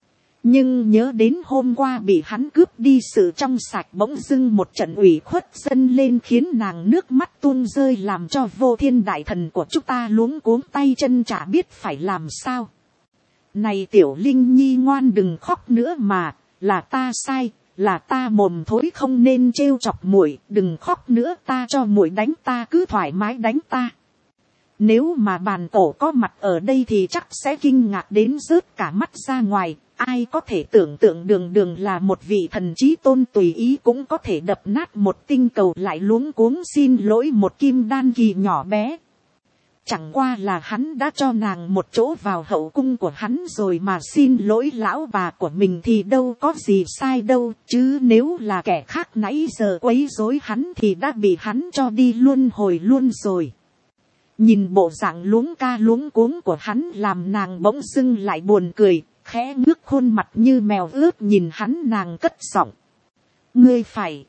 Nhưng nhớ đến hôm qua bị hắn cướp đi sự trong sạch, bỗng dưng một trận ủy khuất dâng lên khiến nàng nước mắt tuôn rơi, làm cho Vô Thiên đại thần của chúng ta luống cuống tay chân chả biết phải làm sao. Này tiểu Linh Nhi ngoan, đừng khóc nữa mà, là ta sai, là ta mồm thối không nên trêu chọc muội, đừng khóc nữa, ta cho muội đánh, ta cứ thoải mái đánh ta. Nếu mà bàn cổ có mặt ở đây thì chắc sẽ kinh ngạc đến rớt cả mắt ra ngoài. Ai có thể tưởng tượng đường đường là một vị thần chí tôn tùy ý cũng có thể đập nát một tinh cầu, lại luống cuống xin lỗi một kim đan kỳ nhỏ bé. Chẳng qua là hắn đã cho nàng một chỗ vào hậu cung của hắn rồi mà xin lỗi lão bà của mình thì đâu có gì sai đâu. Chứ nếu là kẻ khác nãy giờ quấy rối hắn thì đã bị hắn cho đi luân hồi luôn rồi. Nhìn bộ dạng luống ca luống cuống của hắn làm nàng bỗng dưng lại buồn cười, khẽ ngước khuôn mặt như mèo ướt nhìn hắn. Nàng cất giọng: ngươi phải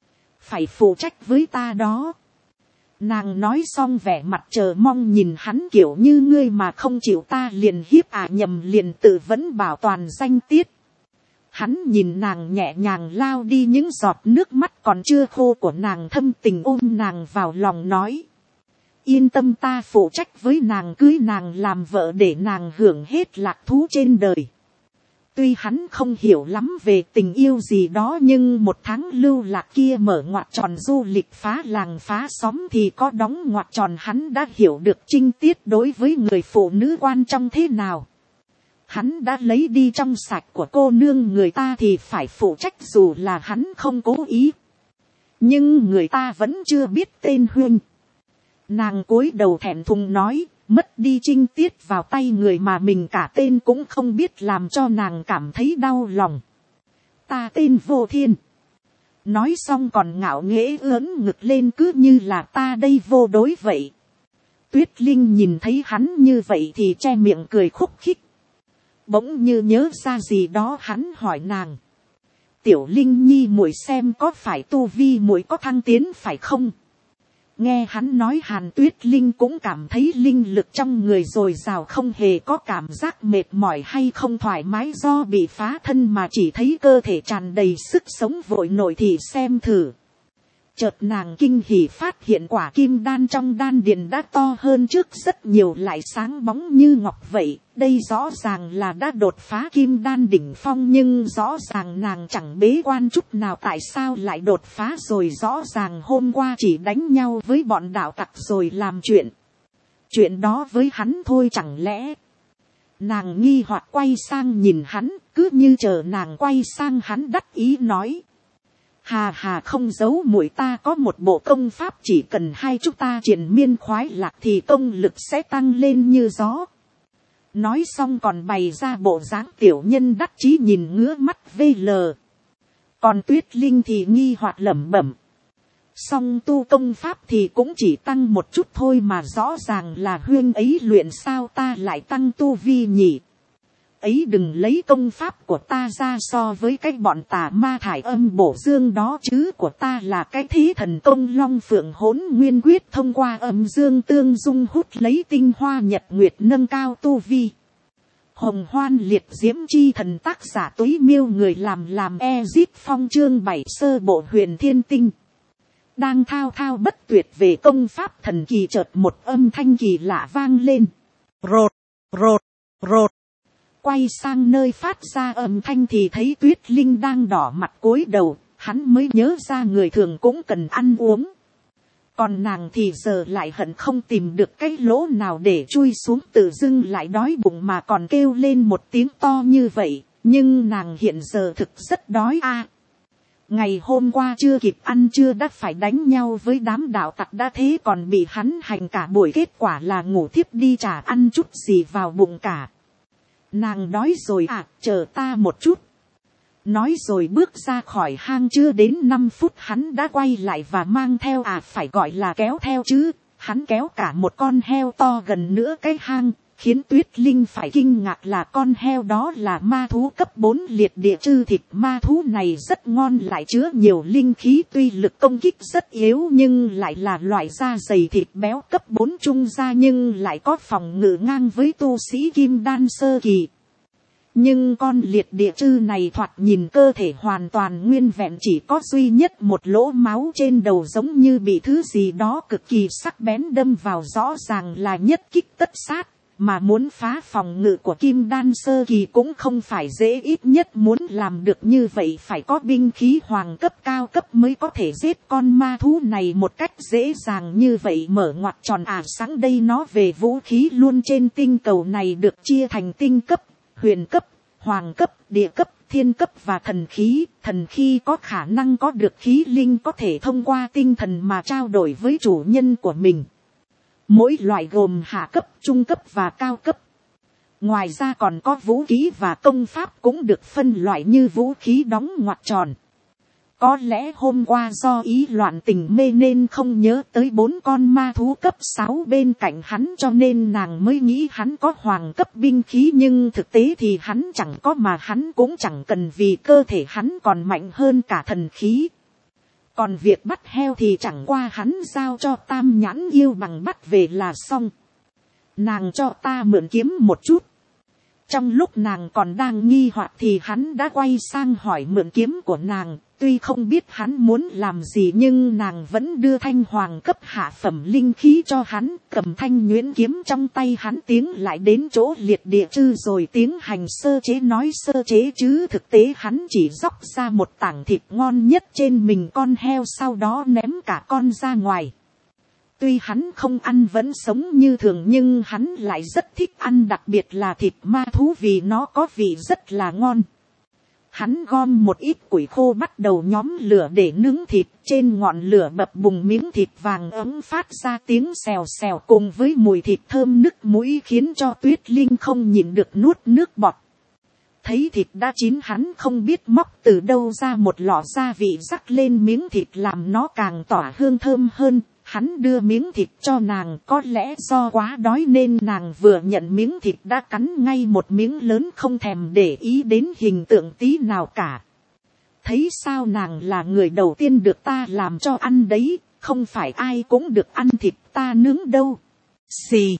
phụ trách với ta đó. Nàng nói xong vẻ mặt chờ mong nhìn hắn, kiểu như ngươi mà không chịu ta liền hiếp nhầm, liền tự vẫn bảo toàn danh tiết. Hắn nhìn nàng nhẹ nhàng lao đi những giọt nước mắt còn chưa khô của nàng, thâm tình ôm nàng vào lòng nói: yên tâm, ta phụ trách với nàng, cưới nàng làm vợ để nàng hưởng hết lạc thú trên đời. Tuy hắn không hiểu lắm về tình yêu gì đó, nhưng một tháng lưu lạc kia mở ngoặt tròn du lịch phá làng phá xóm thì có đóng ngoặt tròn hắn đã hiểu được trinh tiết đối với người phụ nữ quan trọng thế nào. Hắn đã lấy đi trong sạch của cô nương người ta thì phải phụ trách dù là hắn không cố ý. Nhưng người ta vẫn chưa biết tên Huynh. Nàng cúi đầu thẹn thùng nói, mất đi trinh tiết vào tay người mà mình cả tên cũng không biết làm cho nàng cảm thấy đau lòng. Ta tên Vô Thiên. Nói xong còn ngạo nghễ ưỡn ngực lên cứ như là ta đây vô đối vậy. Tuyết Linh nhìn thấy hắn như vậy thì che miệng cười khúc khích. Bỗng như nhớ ra gì đó hắn hỏi nàng: Tiểu Linh nhi muội xem có phải tu vi muội có thăng tiến phải không? Nghe hắn nói Hàn Tuyết Linh cũng cảm thấy linh lực trong người dồi dào, không hề có cảm giác mệt mỏi hay không thoải mái do bị phá thân, mà chỉ thấy cơ thể tràn đầy sức sống vội nổi thì xem thử. Chợt nàng kinh hỉ phát hiện quả kim đan trong đan điền đã to hơn trước rất nhiều, lại sáng bóng như ngọc vậy. Đây rõ ràng là đã đột phá kim đan đỉnh phong, nhưng rõ ràng nàng chẳng bế quan chút nào, tại sao lại đột phá rồi? Rõ ràng hôm qua chỉ đánh nhau với bọn đạo tặc rồi làm chuyện đó với hắn thôi chẳng lẽ? Nàng nghi hoặc quay sang nhìn hắn, cứ như chờ nàng quay sang hắn đắc ý nói: Hà hà, không giấu muội, ta có một bộ công pháp, chỉ cần hai chúng ta triền miên khoái lạc thì công lực sẽ tăng lên như gió. Nói xong còn bày ra bộ dáng tiểu nhân đắc chí nhìn ngứa mắt VL. Còn Tuyết Linh thì nghi hoặc lẩm bẩm: song tu công pháp thì cũng chỉ tăng một chút thôi mà rõ ràng là Huyên ấy luyện, sao ta lại tăng tu vi nhỉ? Ấy đừng lấy công pháp của ta ra so với cái bọn tà ma thải âm bổ dương đó chứ, của ta là cái thế thần công long phượng hỗn nguyên quyết, thông qua âm dương tương dung hút lấy tinh hoa nhật nguyệt nâng cao tu vi. Hồng Hoan liệt diễm chi thần, tác giả Túy Miêu, người làm Ezip Phong, chương 7 sơ bộ huyền thiên tinh. Đang thao thao bất tuyệt về công pháp thần kỳ, chợt một âm thanh kỳ lạ vang lên. Rột, rột, rột. Quay sang nơi phát ra âm thanh thì thấy Tuyết Linh đang đỏ mặt cúi đầu, hắn mới nhớ ra người thường cũng cần ăn uống. Còn nàng thì giờ lại hận không tìm được cái lỗ nào để chui xuống, tự dưng lại đói bụng mà còn kêu lên một tiếng to như vậy, nhưng nàng hiện giờ thực rất đói Ngày hôm qua chưa kịp ăn trưa đã phải đánh nhau với đám đạo tặc đã thế còn bị hắn hành cả buổi, kết quả là ngủ thiếp đi, chả ăn chút gì vào bụng cả. Nàng đói rồi chờ ta một chút. Nói rồi bước ra khỏi hang, chưa đến 5 phút hắn đã quay lại và mang theo phải gọi là kéo theo chứ. Hắn kéo cả một con heo to gần nữa cái hang, khiến Tuyết Linh phải kinh ngạc là con heo đó là ma thú cấp 4 liệt địa chư. Thịt ma thú này rất ngon, lại chứa nhiều linh khí, tuy lực công kích rất yếu nhưng lại là loại da dày thịt béo cấp 4 trung gia, nhưng lại có phòng ngự ngang với tu sĩ kim đan sơ kỳ. Nhưng con liệt địa chư này thoạt nhìn cơ thể hoàn toàn nguyên vẹn, chỉ có duy nhất một lỗ máu trên đầu giống như bị thứ gì đó cực kỳ sắc bén đâm vào, rõ ràng là nhất kích tất sát. mà muốn phá phòng ngự của kim đan sơ kỳ cũng không phải dễ, ít nhất muốn làm được như vậy phải có binh khí hoàng cấp cao cấp mới có thể giết con ma thú này một cách dễ dàng như vậy. Mở ngoặt tròn sáng đây nó về vũ khí luôn trên tinh cầu này được chia thành tinh cấp, huyền cấp, hoàng cấp, địa cấp, thiên cấp và thần khí. Thần khí có khả năng có được khí linh có thể thông qua tinh thần mà trao đổi với chủ nhân của mình. Mỗi loại gồm hạ cấp, trung cấp và cao cấp. Ngoài ra còn có vũ khí và công pháp cũng được phân loại như vũ khí đóng ngoặc tròn. Có lẽ hôm qua do ý loạn tình mê nên không nhớ tới 4 con ma thú cấp 6 bên cạnh hắn cho nên nàng mới nghĩ hắn có hoàng cấp binh khí, nhưng thực tế thì hắn chẳng có mà hắn cũng chẳng cần vì cơ thể hắn còn mạnh hơn cả thần khí. Còn việc bắt heo thì chẳng qua hắn giao cho Tam Nhãn Yêu Bằng bắt về là xong. Nàng cho ta mượn kiếm một chút. Trong lúc nàng còn đang nghi hoặc thì hắn đã quay sang hỏi mượn kiếm của nàng. Tuy không biết hắn muốn làm gì nhưng nàng vẫn đưa thanh hoàng cấp hạ phẩm linh khí cho hắn. Cầm thanh nhuyễn kiếm trong tay hắn tiến lại đến chỗ liệt địa chư rồi tiến hành sơ chế. Nói sơ chế chứ thực tế hắn chỉ róc ra một tảng thịt ngon nhất trên mình con heo, sau đó ném cả con ra ngoài. Tuy hắn không ăn vẫn sống như thường nhưng hắn lại rất thích ăn, đặc biệt là thịt ma thú vì nó có vị rất là ngon. Hắn gom một ít củi khô bắt đầu nhóm lửa để nướng thịt, trên ngọn lửa bập bùng miếng thịt vàng ấm phát ra tiếng xèo xèo cùng với mùi thịt thơm nức mũi khiến cho Tuyết Linh không nhịn được nuốt nước bọt. Thấy thịt đã chín hắn không biết móc từ đâu ra một lọ gia vị rắc lên miếng thịt làm nó càng tỏa hương thơm hơn. Hắn đưa miếng thịt cho nàng, có lẽ do quá đói nên nàng vừa nhận miếng thịt đã cắn ngay một miếng lớn không thèm để ý đến hình tượng tí nào cả. Thấy sao nàng là người đầu tiên được ta làm cho ăn đấy, không phải ai cũng được ăn thịt ta nướng đâu. Xì.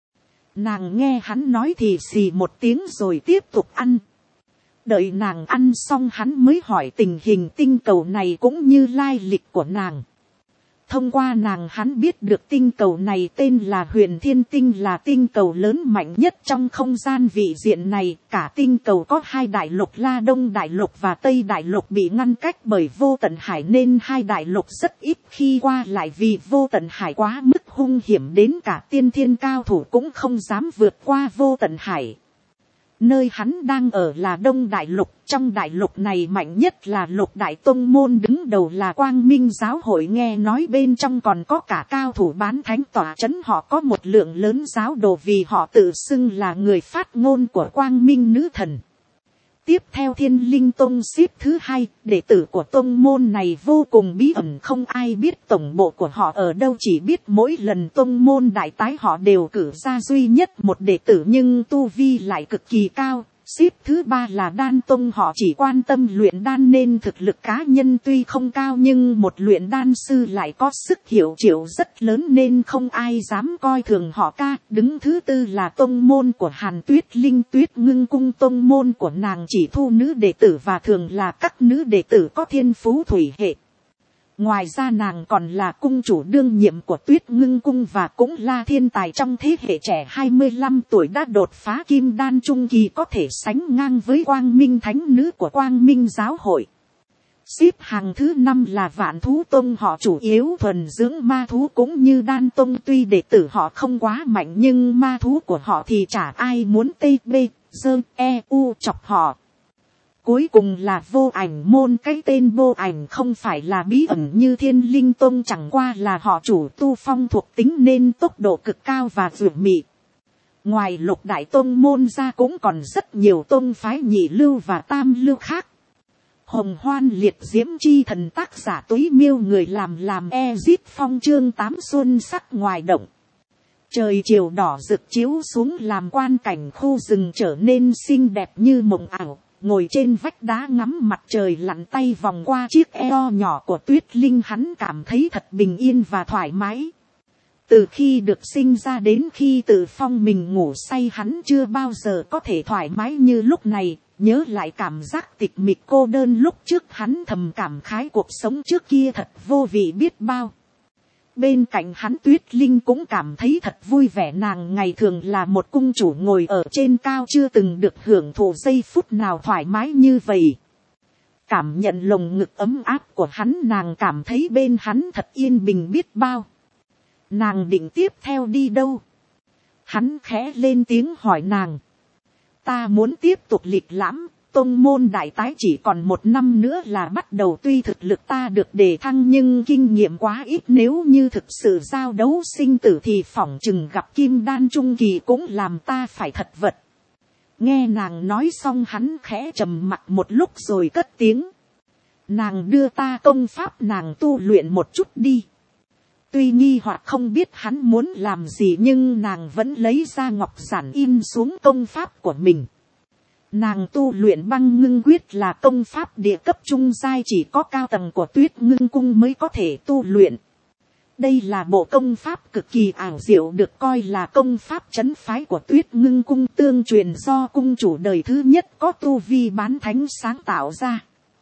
Nàng nghe hắn nói thì xì một tiếng rồi tiếp tục ăn. Đợi nàng ăn xong hắn mới hỏi tình hình tinh cầu này cũng như lai lịch của nàng. Thông qua nàng hắn biết được tinh cầu này tên là Huyền Thiên Tinh, là tinh cầu lớn mạnh nhất trong không gian vị diện này. Cả tinh cầu có 2 đại lục là Đông Đại Lục và Tây Đại Lục bị ngăn cách bởi vô tận hải nên 2 đại lục rất ít khi qua lại vì vô tận hải quá mức hung hiểm đến cả tiên thiên cao thủ cũng không dám vượt qua vô tận hải. Nơi hắn đang ở là Đông Đại Lục, trong đại lục này mạnh nhất là Lục Đại Tông Môn, đứng đầu là Quang Minh Giáo Hội, nghe nói bên trong còn có cả cao thủ bán thánh tỏa chấn, họ có một lượng lớn giáo đồ vì họ tự xưng là người phát ngôn của Quang Minh Nữ Thần. Tiếp theo Thiên Linh Tông xếp thứ 2, đệ tử của tông môn này vô cùng bí ẩn, không ai biết tổng bộ của họ ở đâu, chỉ biết mỗi lần tông môn đại tái họ đều cử ra duy nhất một đệ tử nhưng tu vi lại cực kỳ cao. Xếp thứ 3 là Đan Tông, họ chỉ quan tâm luyện đan nên thực lực cá nhân tuy không cao nhưng một luyện đan sư lại có sức hiệu triệu rất lớn nên không ai dám coi thường họ ca. Đứng thứ 4 là tông môn của Hàn Tuyết Linh, Tuyết Ngưng Cung, tông môn của nàng chỉ thu nữ đệ tử và thường là các nữ đệ tử có thiên phú thủy hệ. Ngoài ra nàng còn là cung chủ đương nhiệm của Tuyết Ngưng Cung và cũng là thiên tài trong thế hệ trẻ, 25 tuổi đã đột phá kim đan trung kỳ, có thể sánh ngang với Quang Minh Thánh Nữ của Quang Minh Giáo Hội. Xếp hàng thứ 5 là Vạn Thú Tông, họ chủ yếu thuần dưỡng ma thú cũng như Đan Tông, tuy đệ tử họ không quá mạnh nhưng ma thú của họ thì chả ai muốn chọc họ. Cuối cùng là Vô Ảnh Môn, cái tên Vô Ảnh không phải là bí ẩn như Thiên Linh Tông, chẳng qua là họ chủ tu phong thuộc tính nên tốc độ cực cao và dường mị. Ngoài Lục Đại Tông Môn ra cũng còn rất nhiều tông phái nhị lưu và tam lưu khác. Hồng Hoan Liệt Diễm Chi Thần, tác giả Túy Miêu, người làm Ezip Phong, chương 8 xuân sắc ngoài động. Trời chiều đỏ rực chiếu xuống làm quan cảnh khu rừng trở nên xinh đẹp như mộng ảo. Ngồi trên vách đá ngắm mặt trời lặn, tay vòng qua chiếc eo nhỏ của Tuyết Linh, hắn cảm thấy thật bình yên và thoải mái. Từ khi được sinh ra đến khi tự phong mình ngủ say, hắn chưa bao giờ có thể thoải mái như lúc này. Nhớ lại cảm giác tịch mịch cô đơn lúc trước, hắn thầm cảm khái cuộc sống trước kia thật vô vị biết bao. Bên cạnh hắn Tuyết Linh cũng cảm thấy thật vui vẻ, nàng ngày thường là một cung chủ ngồi ở trên cao chưa từng được hưởng thụ giây phút nào thoải mái như vậy. Cảm nhận lồng ngực ấm áp của hắn, nàng cảm thấy bên hắn thật yên bình biết bao. Nàng định tiếp theo đi đâu? Hắn khẽ lên tiếng hỏi nàng. Ta muốn tiếp tục lịch lãm, tông môn đại tái chỉ còn 1 năm nữa là bắt đầu, tuy thực lực ta được đề thăng nhưng kinh nghiệm quá ít, nếu như thực sự giao đấu sinh tử thì phỏng chừng gặp kim đan trung kỳ cũng làm ta phải thật vật. Nghe nàng nói xong hắn khẽ trầm mặc một lúc rồi cất tiếng. Nàng đưa ta công pháp nàng tu luyện một chút đi. Tuy nghi hoặc không biết hắn muốn làm gì nhưng nàng vẫn lấy ra ngọc giản in xuống công pháp của mình. Nàng tu luyện Băng Ngưng Quyết là công pháp địa cấp trung giai, chỉ có cao tầng của Tuyết Ngưng Cung mới có thể tu luyện. Đây là bộ công pháp cực kỳ ảo diệu, được coi là công pháp trấn phái của Tuyết Ngưng Cung tương truyền do cung chủ đời thứ nhất có tu vi bán thánh sáng tạo ra.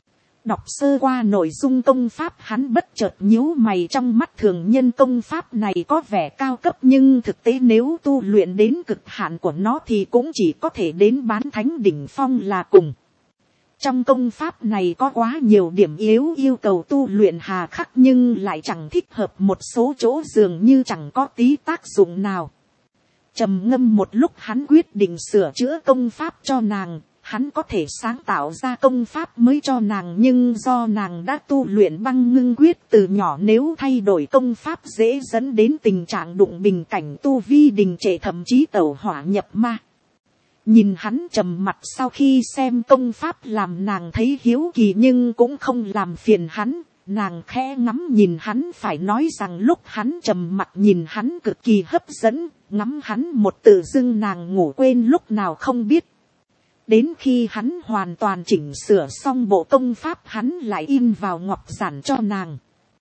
Đọc sơ qua nội dung công pháp hắn bất chợt nhíu mày, trong mắt thường nhân công pháp này có vẻ cao cấp nhưng thực tế nếu tu luyện đến cực hạn của nó thì cũng chỉ có thể đến bán thánh đỉnh phong là cùng. Trong công pháp này có quá nhiều điểm yếu, yêu cầu tu luyện hà khắc nhưng lại chẳng thích hợp, một số chỗ dường như chẳng có tí tác dụng nào. Trầm ngâm một lúc hắn quyết định sửa chữa công pháp cho nàng. Hắn có thể sáng tạo ra công pháp mới cho nàng nhưng do nàng đã tu luyện Băng Ngưng Quyết từ nhỏ, nếu thay đổi công pháp dễ dẫn đến tình trạng đụng bình cảnh tu vi đình trệ, thậm chí tẩu hỏa nhập ma. Nhìn hắn trầm mặt sau khi xem công pháp làm nàng thấy hiếu kỳ nhưng cũng không làm phiền hắn. Nàng khẽ ngắm nhìn hắn, phải nói rằng lúc hắn trầm mặt nhìn hắn cực kỳ hấp dẫn, ngắm hắn một tự dưng nàng ngủ quên lúc nào không biết. Đến khi hắn hoàn toàn chỉnh sửa xong bộ công pháp hắn lại in vào ngọc giản cho nàng.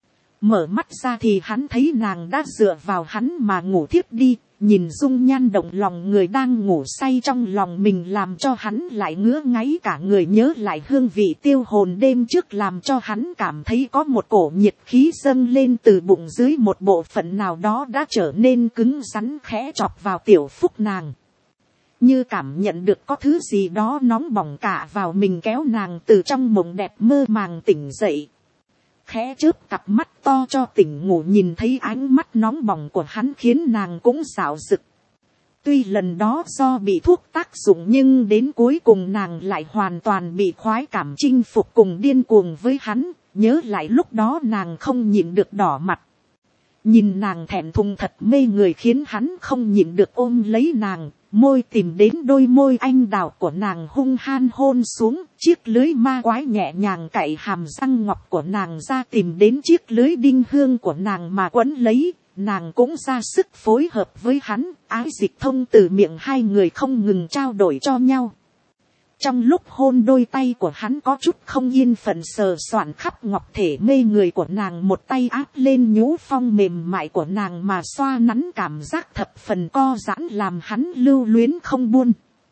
Mở mắt ra thì hắn thấy nàng đã dựa vào hắn mà ngủ thiếp đi, nhìn dung nhan động lòng người đang ngủ say trong lòng mình làm cho hắn lại ngứa ngáy cả người, nhớ lại hương vị tiêu hồn đêm trước làm cho hắn cảm thấy có một cổ nhiệt khí dâng lên từ bụng dưới, một bộ phận nào đó đã trở nên cứng rắn khẽ chọc vào tiểu phúc nàng. Như cảm nhận được có thứ gì đó nóng bỏng cả vào mình, kéo nàng từ trong mộng đẹp mơ màng tỉnh dậy. Khẽ chớp cặp mắt to cho tỉnh ngủ, nhìn thấy ánh mắt nóng bỏng của hắn khiến nàng cũng xảo rực. Tuy lần đó do bị thuốc tác dụng nhưng đến cuối cùng nàng lại hoàn toàn bị khoái cảm chinh phục cùng điên cuồng với hắn, nhớ lại lúc đó nàng không nhịn được đỏ mặt. Nhìn nàng thẹn thùng thật mê người khiến hắn không nhịn được ôm lấy nàng, môi tìm đến đôi môi anh đào của nàng hung han hôn xuống, chiếc lưới ma quái nhẹ nhàng cạy hàm răng ngọc của nàng ra, tìm đến chiếc lưới đinh hương của nàng mà quấn lấy, nàng cũng ra sức phối hợp với hắn, ái dịch thông từ miệng hai người không ngừng trao đổi cho nhau. Trong lúc hôn, đôi tay của hắn có chút không yên phận sờ soạn khắp ngọc thể mê người của nàng, một tay áp lên nhũ phong mềm mại của nàng mà xoa nắn, cảm giác thập phần co giãn làm hắn lưu luyến không buông.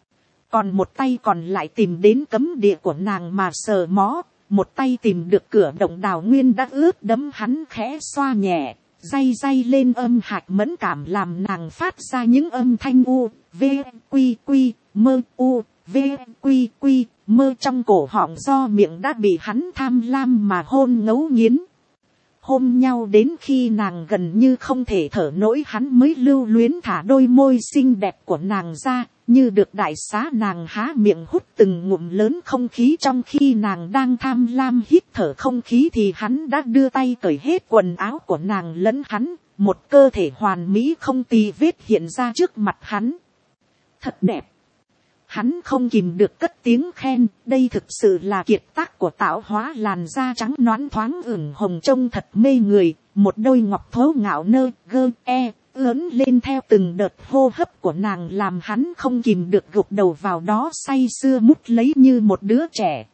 Còn một tay còn lại tìm đến cấm địa của nàng mà sờ mó, một tay tìm được cửa động đào nguyên đã ướt đẫm, hắn khẽ xoa nhẹ, day day lên âm hạch mẫn cảm làm nàng phát ra những âm thanh u, v, quy quy, mơ u, v, quy quy, mơ trong cổ họng do miệng đã bị hắn tham lam mà hôn ngấu nghiến. Hôn nhau đến khi nàng gần như không thể thở nổi hắn mới lưu luyến thả đôi môi xinh đẹp của nàng ra, như được đại xá nàng há miệng hút từng ngụm lớn không khí. Trong khi nàng đang tham lam hít thở không khí thì hắn đã đưa tay cởi hết quần áo của nàng lẫn hắn, một cơ thể hoàn mỹ không tì vết hiện ra trước mặt hắn. Thật đẹp. Hắn không kìm được cất tiếng khen, đây thực sự là kiệt tác của tạo hóa, làn da trắng nõn thoáng ửng hồng trông thật mê người, một đôi ngọc thố ngạo nơ gơ lớn lên theo từng đợt hô hấp của nàng làm hắn không kìm được gục đầu vào đó say sưa mút lấy như một đứa trẻ.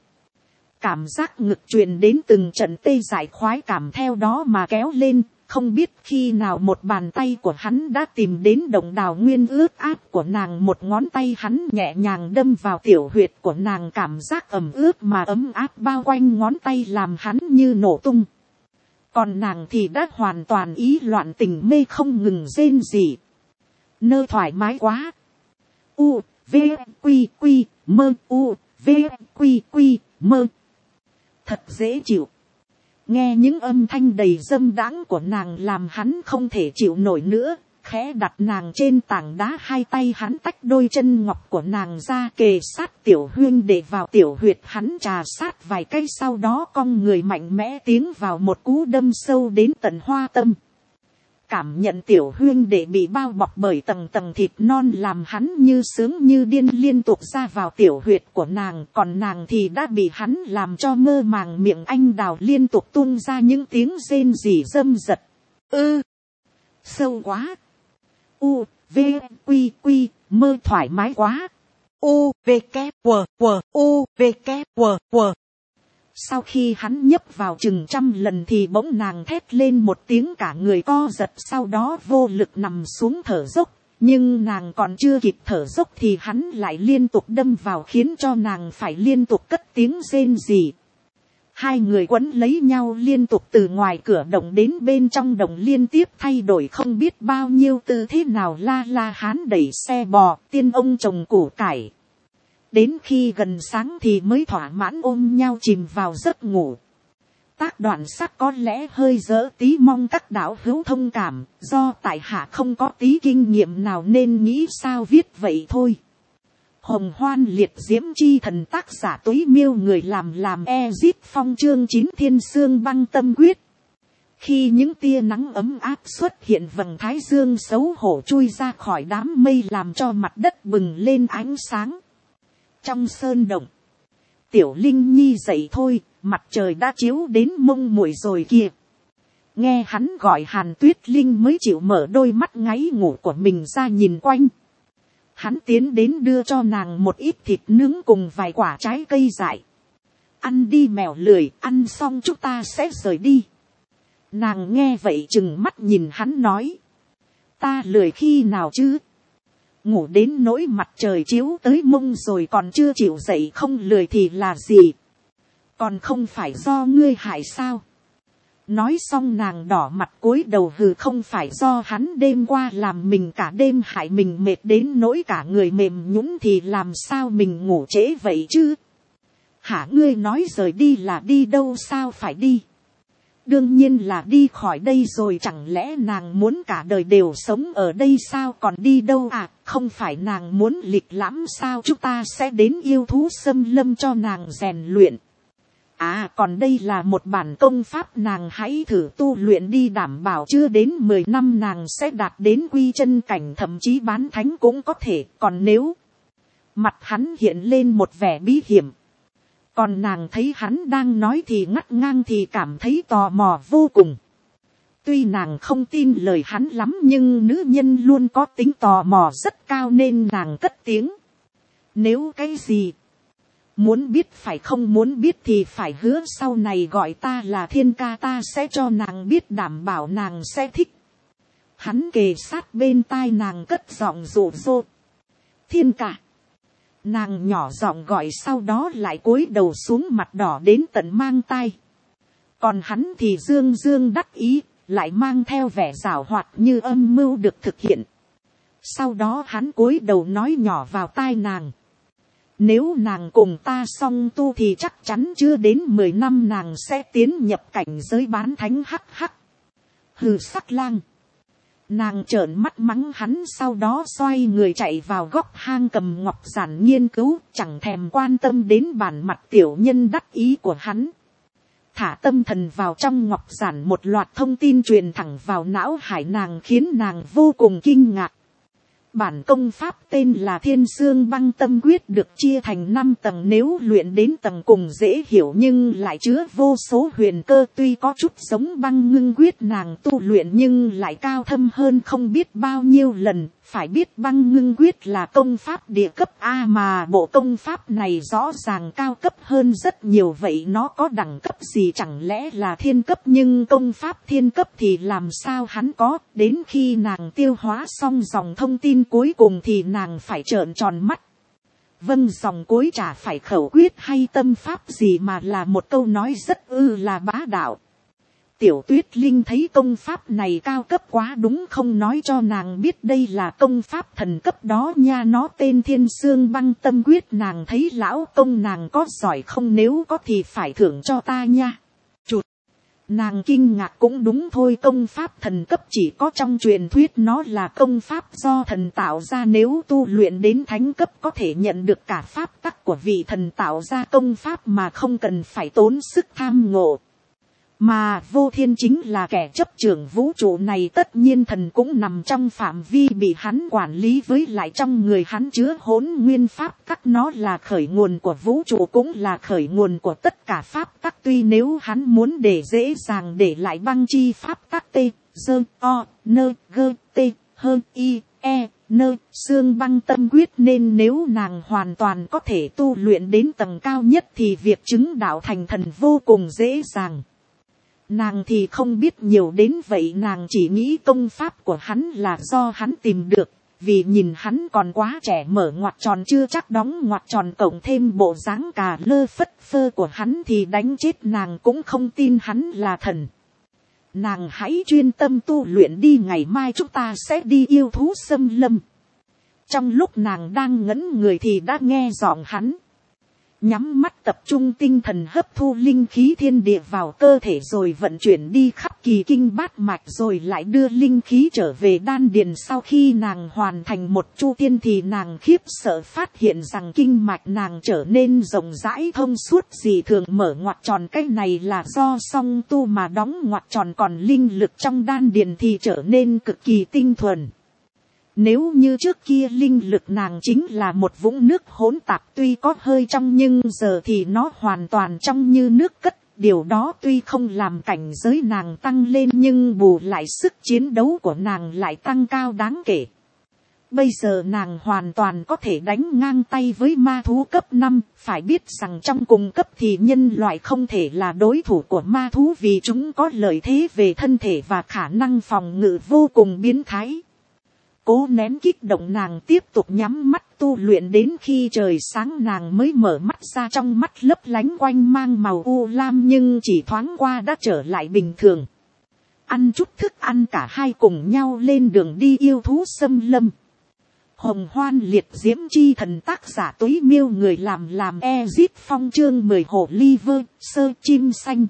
Cảm giác ngực truyền đến từng trận tê dại, khoái cảm theo đó mà kéo lên. Không biết khi nào một bàn tay của hắn đã tìm đến động đào nguyên ướt át của nàng, một ngón tay hắn nhẹ nhàng đâm vào tiểu huyệt của nàng, cảm giác ẩm ướt mà ấm áp bao quanh ngón tay làm hắn như nổ tung. Còn nàng thì đã hoàn toàn ý loạn tình mê không ngừng rên rỉ. Nơ thoải mái quá. U, V, Quy, Quy, mơ. U, V, Quy, Quy, mơ. Thật dễ chịu. Nghe những âm thanh đầy dâm đãng của nàng làm hắn không thể chịu nổi nữa. Khẽ đặt nàng trên tảng đá, hai tay hắn tách đôi chân ngọc của nàng ra, kề sát tiểu huyên để vào tiểu huyệt hắn trà sát vài cái, sau đó cong người mạnh mẽ tiến vào một cú đâm sâu đến tận hoa tâm. Cảm nhận tiểu huyên để bị bao bọc bởi tầng tầng thịt non làm hắn như sướng như điên liên tục ra vào tiểu huyệt của nàng, còn nàng thì đã bị hắn làm cho mơ màng, miệng anh đào liên tục tuôn ra những tiếng rên rỉ dâm dật. Sâu quá. U, V, Quy, Quy, mơ thoải mái quá. U, V, K, W, W, U, V, K, W, W. Sau khi hắn nhấp vào chừng 100 lần thì bỗng nàng thét lên một tiếng, cả người co giật, sau đó vô lực nằm xuống thở dốc. Nhưng nàng còn chưa kịp thở dốc thì hắn lại liên tục đâm vào, khiến cho nàng phải liên tục cất tiếng rên rỉ. Hai người quấn lấy nhau liên tục từ ngoài cửa đồng đến bên trong đồng, liên tiếp thay đổi không biết bao nhiêu tư thế, nào la la hán đẩy xe bò, tiên ông trồng củ cải. Đến khi gần sáng thì mới thỏa mãn ôm nhau chìm vào giấc ngủ. Tác đoạn sắc có lẽ hơi dở tí, mong các đạo hữu thông cảm, do tại hạ không có tí kinh nghiệm nào nên nghĩ sao viết vậy thôi. Hồng hoan liệt diễm chi thần, tác giả Túy Miêu, người làm Ezip Phong, chương 9 Thiên Sương Băng Tâm Quyết. Khi những tia nắng ấm áp xuất hiện, vầng thái dương xấu hổ chui ra khỏi đám mây làm cho mặt đất bừng lên ánh sáng. Trong sơn động, Tiểu Linh Nhi dậy thôi, mặt trời đã chiếu đến mông muội rồi kìa. Nghe hắn gọi, Hàn Tuyết Linh mới chịu mở đôi mắt ngáy ngủ của mình ra nhìn quanh. Hắn tiến đến đưa cho nàng một ít thịt nướng cùng vài quả trái cây dại. Ăn đi mèo lười, ăn xong chúng ta sẽ rời đi. Nàng nghe vậy chừng mắt nhìn hắn nói. Ta lười khi nào chứ? Ngủ đến nỗi mặt trời chiếu tới mông rồi còn chưa chịu dậy, không lười thì là gì? Còn không phải do ngươi hại sao? Nói xong nàng đỏ mặt cúi đầu hừ, không phải do hắn đêm qua làm mình cả đêm hại mình mệt đến nỗi cả người mềm nhũn thì làm sao mình ngủ trễ vậy chứ? Hả, ngươi nói rời đi là đi đâu, sao phải đi? Đương nhiên là đi khỏi đây rồi, chẳng lẽ nàng muốn cả đời đều sống ở đây sao, còn đi đâu à? Không phải nàng muốn lịch lãm sao, chúng ta sẽ đến yêu thú xâm lâm cho nàng rèn luyện. À, còn đây là một bản công pháp, nàng hãy thử tu luyện đi, đảm bảo chưa đến 10 năm nàng sẽ đạt đến quy chân cảnh, thậm chí bán thánh cũng có thể. Còn nếu... Mặt hắn hiện lên một vẻ bí hiểm. Còn nàng thấy hắn đang nói thì ngắt ngang thì cảm thấy tò mò vô cùng. Tuy nàng không tin lời hắn lắm nhưng nữ nhân luôn có tính tò mò rất cao nên nàng cất tiếng. Nếu cái gì muốn biết phải không muốn biết thì phải hứa sau này gọi ta là Thiên ca, ta sẽ cho nàng biết, đảm bảo nàng sẽ thích. Hắn kề sát bên tai nàng cất giọng dụ dỗ. Thiên ca. Nàng nhỏ giọng gọi, sau đó lại cúi đầu xuống, mặt đỏ đến tận mang tai. Còn hắn thì dương dương đắc ý, lại mang theo vẻ giảo hoạt như âm mưu được thực hiện. Sau đó hắn cúi đầu nói nhỏ vào tai nàng. Nếu nàng cùng ta song tu thì chắc chắn chưa đến 10 năm nàng sẽ tiến nhập cảnh giới bán thánh. Hắc hắc. Hừ, sắc lang. Nàng trợn mắt mắng hắn, sau đó xoay người chạy vào góc hang cầm ngọc giản nghiên cứu, chẳng thèm quan tâm đến bản mặt tiểu nhân đắc ý của hắn. Thả tâm thần vào trong ngọc giản, một loạt thông tin truyền thẳng vào não hải nàng khiến nàng vô cùng kinh ngạc. Bản công pháp tên là Thiên Sương Băng Tâm Quyết, được chia thành 5 tầng, nếu luyện đến tầng cùng dễ hiểu nhưng lại chứa vô số huyền cơ, tuy có chút giống băng ngưng quyết nàng tu luyện nhưng lại cao thâm hơn không biết bao nhiêu lần. Phải biết băng ngưng quyết là công pháp địa cấp A mà bộ công pháp này rõ ràng cao cấp hơn rất nhiều, vậy nó có đẳng cấp gì, chẳng lẽ là thiên cấp? Nhưng công pháp thiên cấp thì làm sao hắn có? Đến khi nàng tiêu hóa xong dòng thông tin cuối cùng thì nàng phải trợn tròn mắt. Vâng, dòng cuối chả phải khẩu quyết hay tâm pháp gì mà là một câu nói rất là bá đạo. tiểu tuyết linh thấy công pháp này cao cấp quá đúng không nói cho nàng biết đây là công pháp thần cấp đó nha, nó tên Thiên Xương Băng Tâm Quyết, nàng thấy lão công nàng có giỏi không, nếu có thì phải thưởng cho ta nha. Chụt, nàng kinh ngạc cũng đúng thôi, công pháp thần cấp chỉ có trong truyền thuyết, nó là công pháp do thần tạo ra, nếu tu luyện đến thánh cấp có thể nhận được cả pháp tắc của vị thần tạo ra công pháp mà không cần phải tốn sức tham ngộ. Mà Vô Thiên chính là kẻ chấp trưởng vũ trụ này, tất nhiên thần cũng nằm trong phạm vi bị hắn quản lý, với lại trong người hắn chứa hỗn nguyên pháp tắc, nó là khởi nguồn của vũ trụ cũng là khởi nguồn của tất cả pháp tắc. Tuy nếu hắn muốn để dễ dàng để lại băng chi pháp tắc t, dơ, o, nơ, gơ, t, hơn, i, e, nơ, xương băng tâm quyết, nên nếu nàng hoàn toàn có thể tu luyện đến tầng cao nhất thì việc chứng đạo thành thần vô cùng dễ dàng. Nàng thì không biết nhiều đến vậy, nàng chỉ nghĩ công pháp của hắn là do hắn tìm được, vì nhìn hắn còn quá trẻ, mở ngoặc tròn chưa chắc đóng ngoặc tròn, cộng thêm bộ dáng cà lơ phất phơ của hắn thì đánh chết nàng cũng không tin hắn là thần. Nàng hãy chuyên tâm tu luyện đi, ngày mai chúng ta sẽ đi yêu thú xâm lâm. Trong lúc nàng đang ngẩn người thì đã nghe giọng hắn. Nhắm mắt tập trung tinh thần hấp thu linh khí thiên địa vào cơ thể, rồi vận chuyển đi khắp kỳ kinh bát mạch, rồi lại đưa linh khí trở về đan điền. Sau khi nàng hoàn thành một chu thiên thì nàng khiếp sợ phát hiện rằng kinh mạch nàng trở nên rộng rãi thông suốt dị thường, mở ngoặc tròn. Cái này là do song tu mà đóng ngoặc tròn, còn linh lực trong đan điền thì trở nên cực kỳ tinh thuần. Nếu như trước kia linh lực nàng chính là một vũng nước hỗn tạp, tuy có hơi trong nhưng giờ thì nó hoàn toàn trong như nước cất. Điều đó tuy không làm cảnh giới nàng tăng lên nhưng bù lại sức chiến đấu của nàng lại tăng cao đáng kể. Bây giờ nàng hoàn toàn có thể đánh ngang tay với ma thú cấp 5, phải biết rằng trong cùng cấp thì nhân loại không thể là đối thủ của ma thú, vì chúng có lợi thế về thân thể và khả năng phòng ngự vô cùng biến thái. Cố nén kích động, nàng tiếp tục nhắm mắt tu luyện đến khi trời sáng nàng mới mở mắt ra, trong mắt lấp lánh quanh mang màu u lam nhưng chỉ thoáng qua đã trở lại bình thường. Ăn chút thức ăn, cả hai cùng nhau lên đường đi yêu thú xâm lâm. Hồng Hoan Liệt Diễm Chi Thần, tác giả Túy Miêu, người làm Ezip Phong, chương 10 Hồ Ly Vơ Sơ Chim Xanh.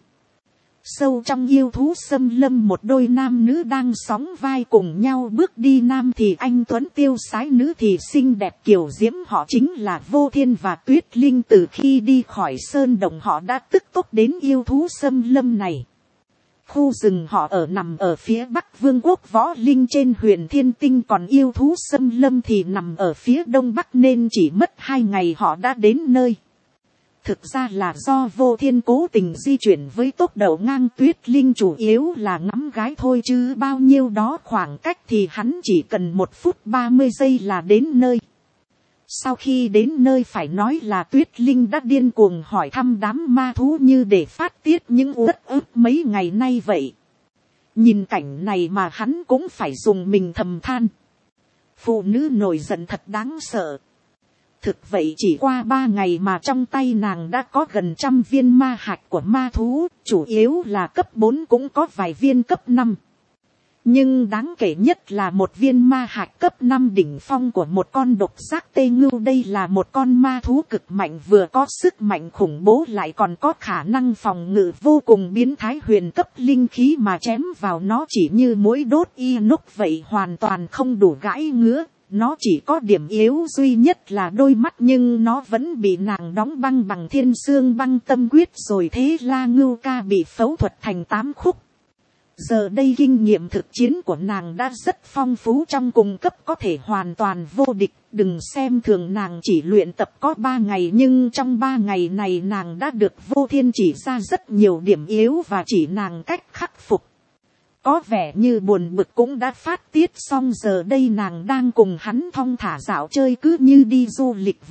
Sâu trong yêu thú xâm lâm, một đôi nam nữ đang sóng vai cùng nhau bước đi, nam thì anh tuấn tiêu sái, nữ thì xinh đẹp kiều diễm, họ chính là Vô Thiên và Tuyết Linh. Từ khi đi khỏi sơn động họ đã tức tốc đến yêu thú xâm lâm này. Khu rừng họ ở nằm ở phía bắc vương quốc Võ Linh trên Huyền Thiên Tinh, còn yêu thú xâm lâm thì nằm ở phía đông bắc, nên chỉ mất 2 ngày họ đã đến nơi. Thực ra là do Vô Thiên cố tình di chuyển với tốc độ ngang Tuyết Linh chủ yếu là ngắm gái thôi, chứ bao nhiêu đó khoảng cách thì hắn chỉ cần 1 phút 30 giây là đến nơi. Sau khi đến nơi phải nói là Tuyết Linh đã điên cuồng hỏi thăm đám ma thú như để phát tiết những uất ức mấy ngày nay vậy. Nhìn cảnh này mà hắn cũng phải dùng mình thầm than. Phụ nữ nổi giận thật đáng sợ. Thực vậy chỉ qua 3 ngày mà trong tay nàng đã có gần 100 viên ma hạch của ma thú, chủ yếu là cấp 4, cũng có vài viên cấp 5. Nhưng đáng kể nhất là một viên ma hạch cấp 5 đỉnh phong của một con độc giác tê ngưu. Đây là một con ma thú cực mạnh, vừa có sức mạnh khủng bố lại còn có khả năng phòng ngự vô cùng biến thái. Huyền cấp linh khí mà chém vào nó chỉ như mũi đốt inox vậy, hoàn toàn không đủ gãi ngứa. Nó chỉ có điểm yếu duy nhất là đôi mắt, nhưng nó vẫn bị nàng đóng băng bằng Thiên Xương Băng Tâm Quyết rồi. Thế La Ngưu Ca bị phẫu thuật thành 8 khúc. Giờ đây kinh nghiệm thực chiến của nàng đã rất phong phú, trong cùng cấp có thể hoàn toàn vô địch. Đừng xem thường nàng chỉ luyện tập có 3 ngày, nhưng trong 3 ngày này nàng đã được Vô Thiên chỉ ra rất nhiều điểm yếu và chỉ nàng cách khắc phục. Có vẻ như buồn bực cũng đã phát tiết xong, giờ đây nàng đang cùng hắn thong thả dạo chơi cứ như đi du lịch vậy.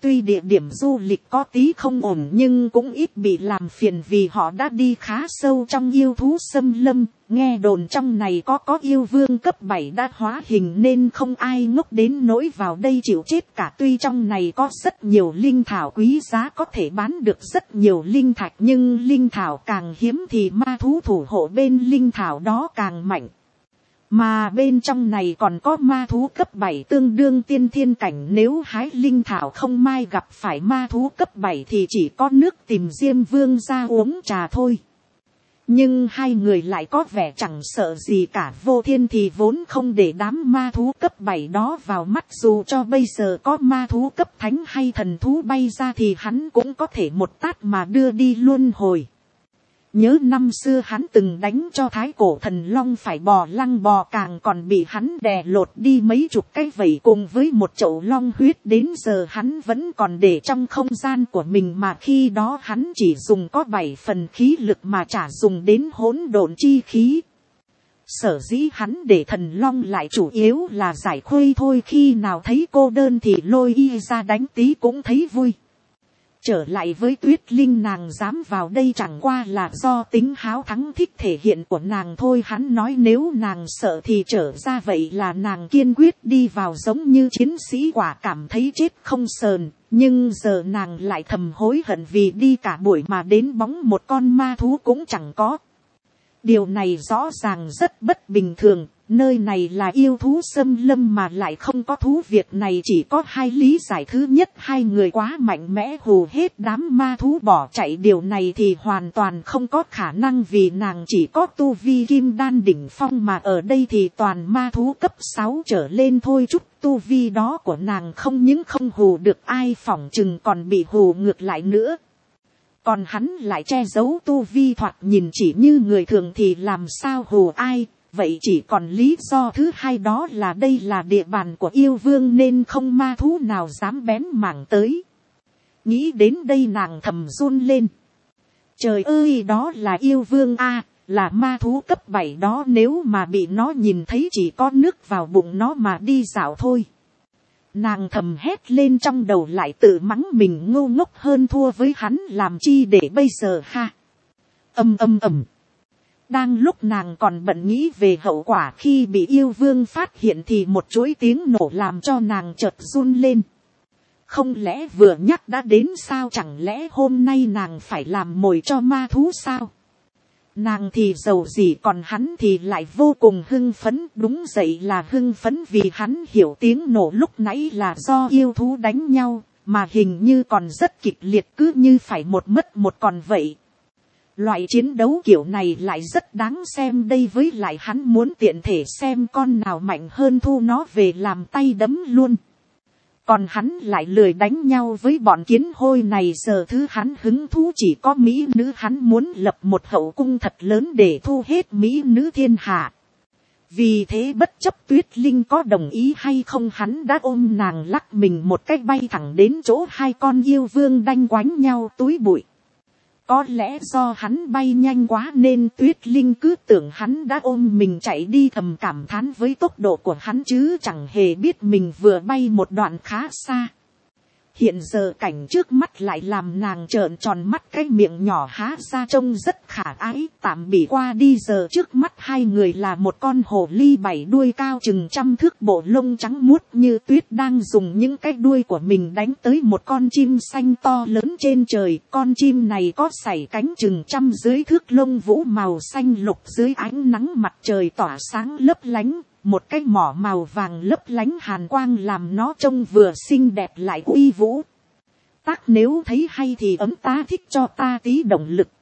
Tuy địa điểm du lịch có tí không ổn nhưng cũng ít bị làm phiền vì họ đã đi khá sâu trong yêu thú xâm lâm. Nghe đồn trong này có yêu vương cấp 7 đã hóa hình nên không ai ngốc đến nỗi vào đây chịu chết cả. Tuy trong này có rất nhiều linh thảo quý giá có thể bán được rất nhiều linh thạch, nhưng linh thảo càng hiếm thì ma thú thủ hộ bên linh thảo đó càng mạnh. Mà bên trong này còn có ma thú cấp 7 tương đương tiên thiên cảnh, nếu hái linh thảo không may gặp phải ma thú cấp 7 thì chỉ có nước tìm Diêm Vương ra uống trà thôi. Nhưng hai người lại có vẻ chẳng sợ gì cả. Vô Thiên thì vốn không để đám ma thú cấp 7 đó vào mắt, dù cho bây giờ có ma thú cấp thánh hay thần thú bay ra thì hắn cũng có thể một tát mà đưa đi luân hồi. Nhớ năm xưa hắn từng đánh cho Thái Cổ Thần Long phải bò lăng bò càng, còn bị hắn đè lột đi mấy chục cái vảy cùng với một chậu long huyết. Đến giờ hắn vẫn còn để trong không gian của mình, mà khi đó hắn chỉ dùng có 7 phần khí lực mà chả dùng đến hỗn độn chi khí. Sở dĩ hắn để thần long lại chủ yếu là giải khuây thôi, khi nào thấy cô đơn thì lôi y ra đánh tí cũng thấy vui. Trở lại với Tuyết Linh, nàng dám vào đây chẳng qua là do tính háo thắng thích thể hiện của nàng thôi. Hắn nói nếu nàng sợ thì trở ra, vậy là nàng kiên quyết đi vào giống như chiến sĩ quả cảm thấy chết không sờn. Nhưng giờ nàng lại thầm hối hận vì đi cả buổi mà đến bóng một con ma thú cũng chẳng có. Điều này rõ ràng rất bất bình thường. Nơi này là yêu thú xâm lâm mà lại không có thú, việc này chỉ có hai lý giải. Thứ nhất, hai người quá mạnh mẽ hù hết đám ma thú bỏ chạy. Điều này thì hoàn toàn không có khả năng vì nàng chỉ có tu vi kim đan đỉnh phong, mà ở đây thì toàn ma thú cấp 6 trở lên thôi. Chút tu vi đó của nàng không những không hù được ai, phỏng chừng còn bị hù ngược lại nữa. Còn hắn lại che giấu tu vi thoạt nhìn chỉ như người thường thì làm sao hù ai. Vậy chỉ còn lý do thứ hai, đó là đây là địa bàn của yêu vương nên không ma thú nào dám bén mảng tới. Nghĩ đến đây nàng thầm run lên. Trời ơi, đó là yêu vương a, là ma thú cấp 7 đó, nếu mà bị nó nhìn thấy chỉ có nước vào bụng nó mà đi dạo thôi. Nàng thầm hét lên trong đầu, lại tự mắng mình ngu ngốc hơn thua với hắn làm chi để bây giờ ha. Đang lúc nàng còn bận nghĩ về hậu quả khi bị yêu vương phát hiện thì một chuỗi tiếng nổ làm cho nàng chợt run lên. Không lẽ vừa nhắc đã đến sao, chẳng lẽ hôm nay nàng phải làm mồi cho ma thú sao? Nàng thì giàu gì, còn hắn thì lại vô cùng hưng phấn. Đúng vậy là hưng phấn vì hắn hiểu tiếng nổ lúc nãy là do yêu thú đánh nhau, mà hình như còn rất kịch liệt, cứ như phải một mất một còn vậy. Loại chiến đấu kiểu này lại rất đáng xem đây, với lại hắn muốn tiện thể xem con nào mạnh hơn thu nó về làm tay đấm luôn. Còn hắn lại lười đánh nhau với bọn kiến hôi này, giờ thứ hắn hứng thú chỉ có mỹ nữ, hắn muốn lập một hậu cung thật lớn để thu hết mỹ nữ thiên hạ. Vì thế bất chấp Tuyết Linh có đồng ý hay không, hắn đã ôm nàng lắc mình một cách bay thẳng đến chỗ hai con yêu vương đanh quánh nhau túi bụi. Có lẽ do hắn bay nhanh quá nên Tuyết Linh cứ tưởng hắn đã ôm mình chạy đi, thầm cảm thán với tốc độ của hắn chứ chẳng hề biết mình vừa bay một đoạn khá xa. Hiện giờ cảnh trước mắt lại làm nàng trợn tròn mắt, cái miệng nhỏ há ra trông rất khả ái. Tạm bị qua đi, giờ trước mắt hai người là một con hồ ly 7 đuôi cao chừng 100 thước, bộ lông trắng muốt như tuyết, đang dùng những cái đuôi của mình đánh tới một con chim xanh to lớn trên trời. Con chim này có sải cánh chừng 100 dưới thước, lông vũ màu xanh lục dưới ánh nắng mặt trời tỏa sáng lấp lánh. Một cái mỏ màu vàng lấp lánh hàn quang làm nó trông vừa xinh đẹp lại uy vũ. Tác nếu thấy hay thì ấm tá thích cho ta tí động lực.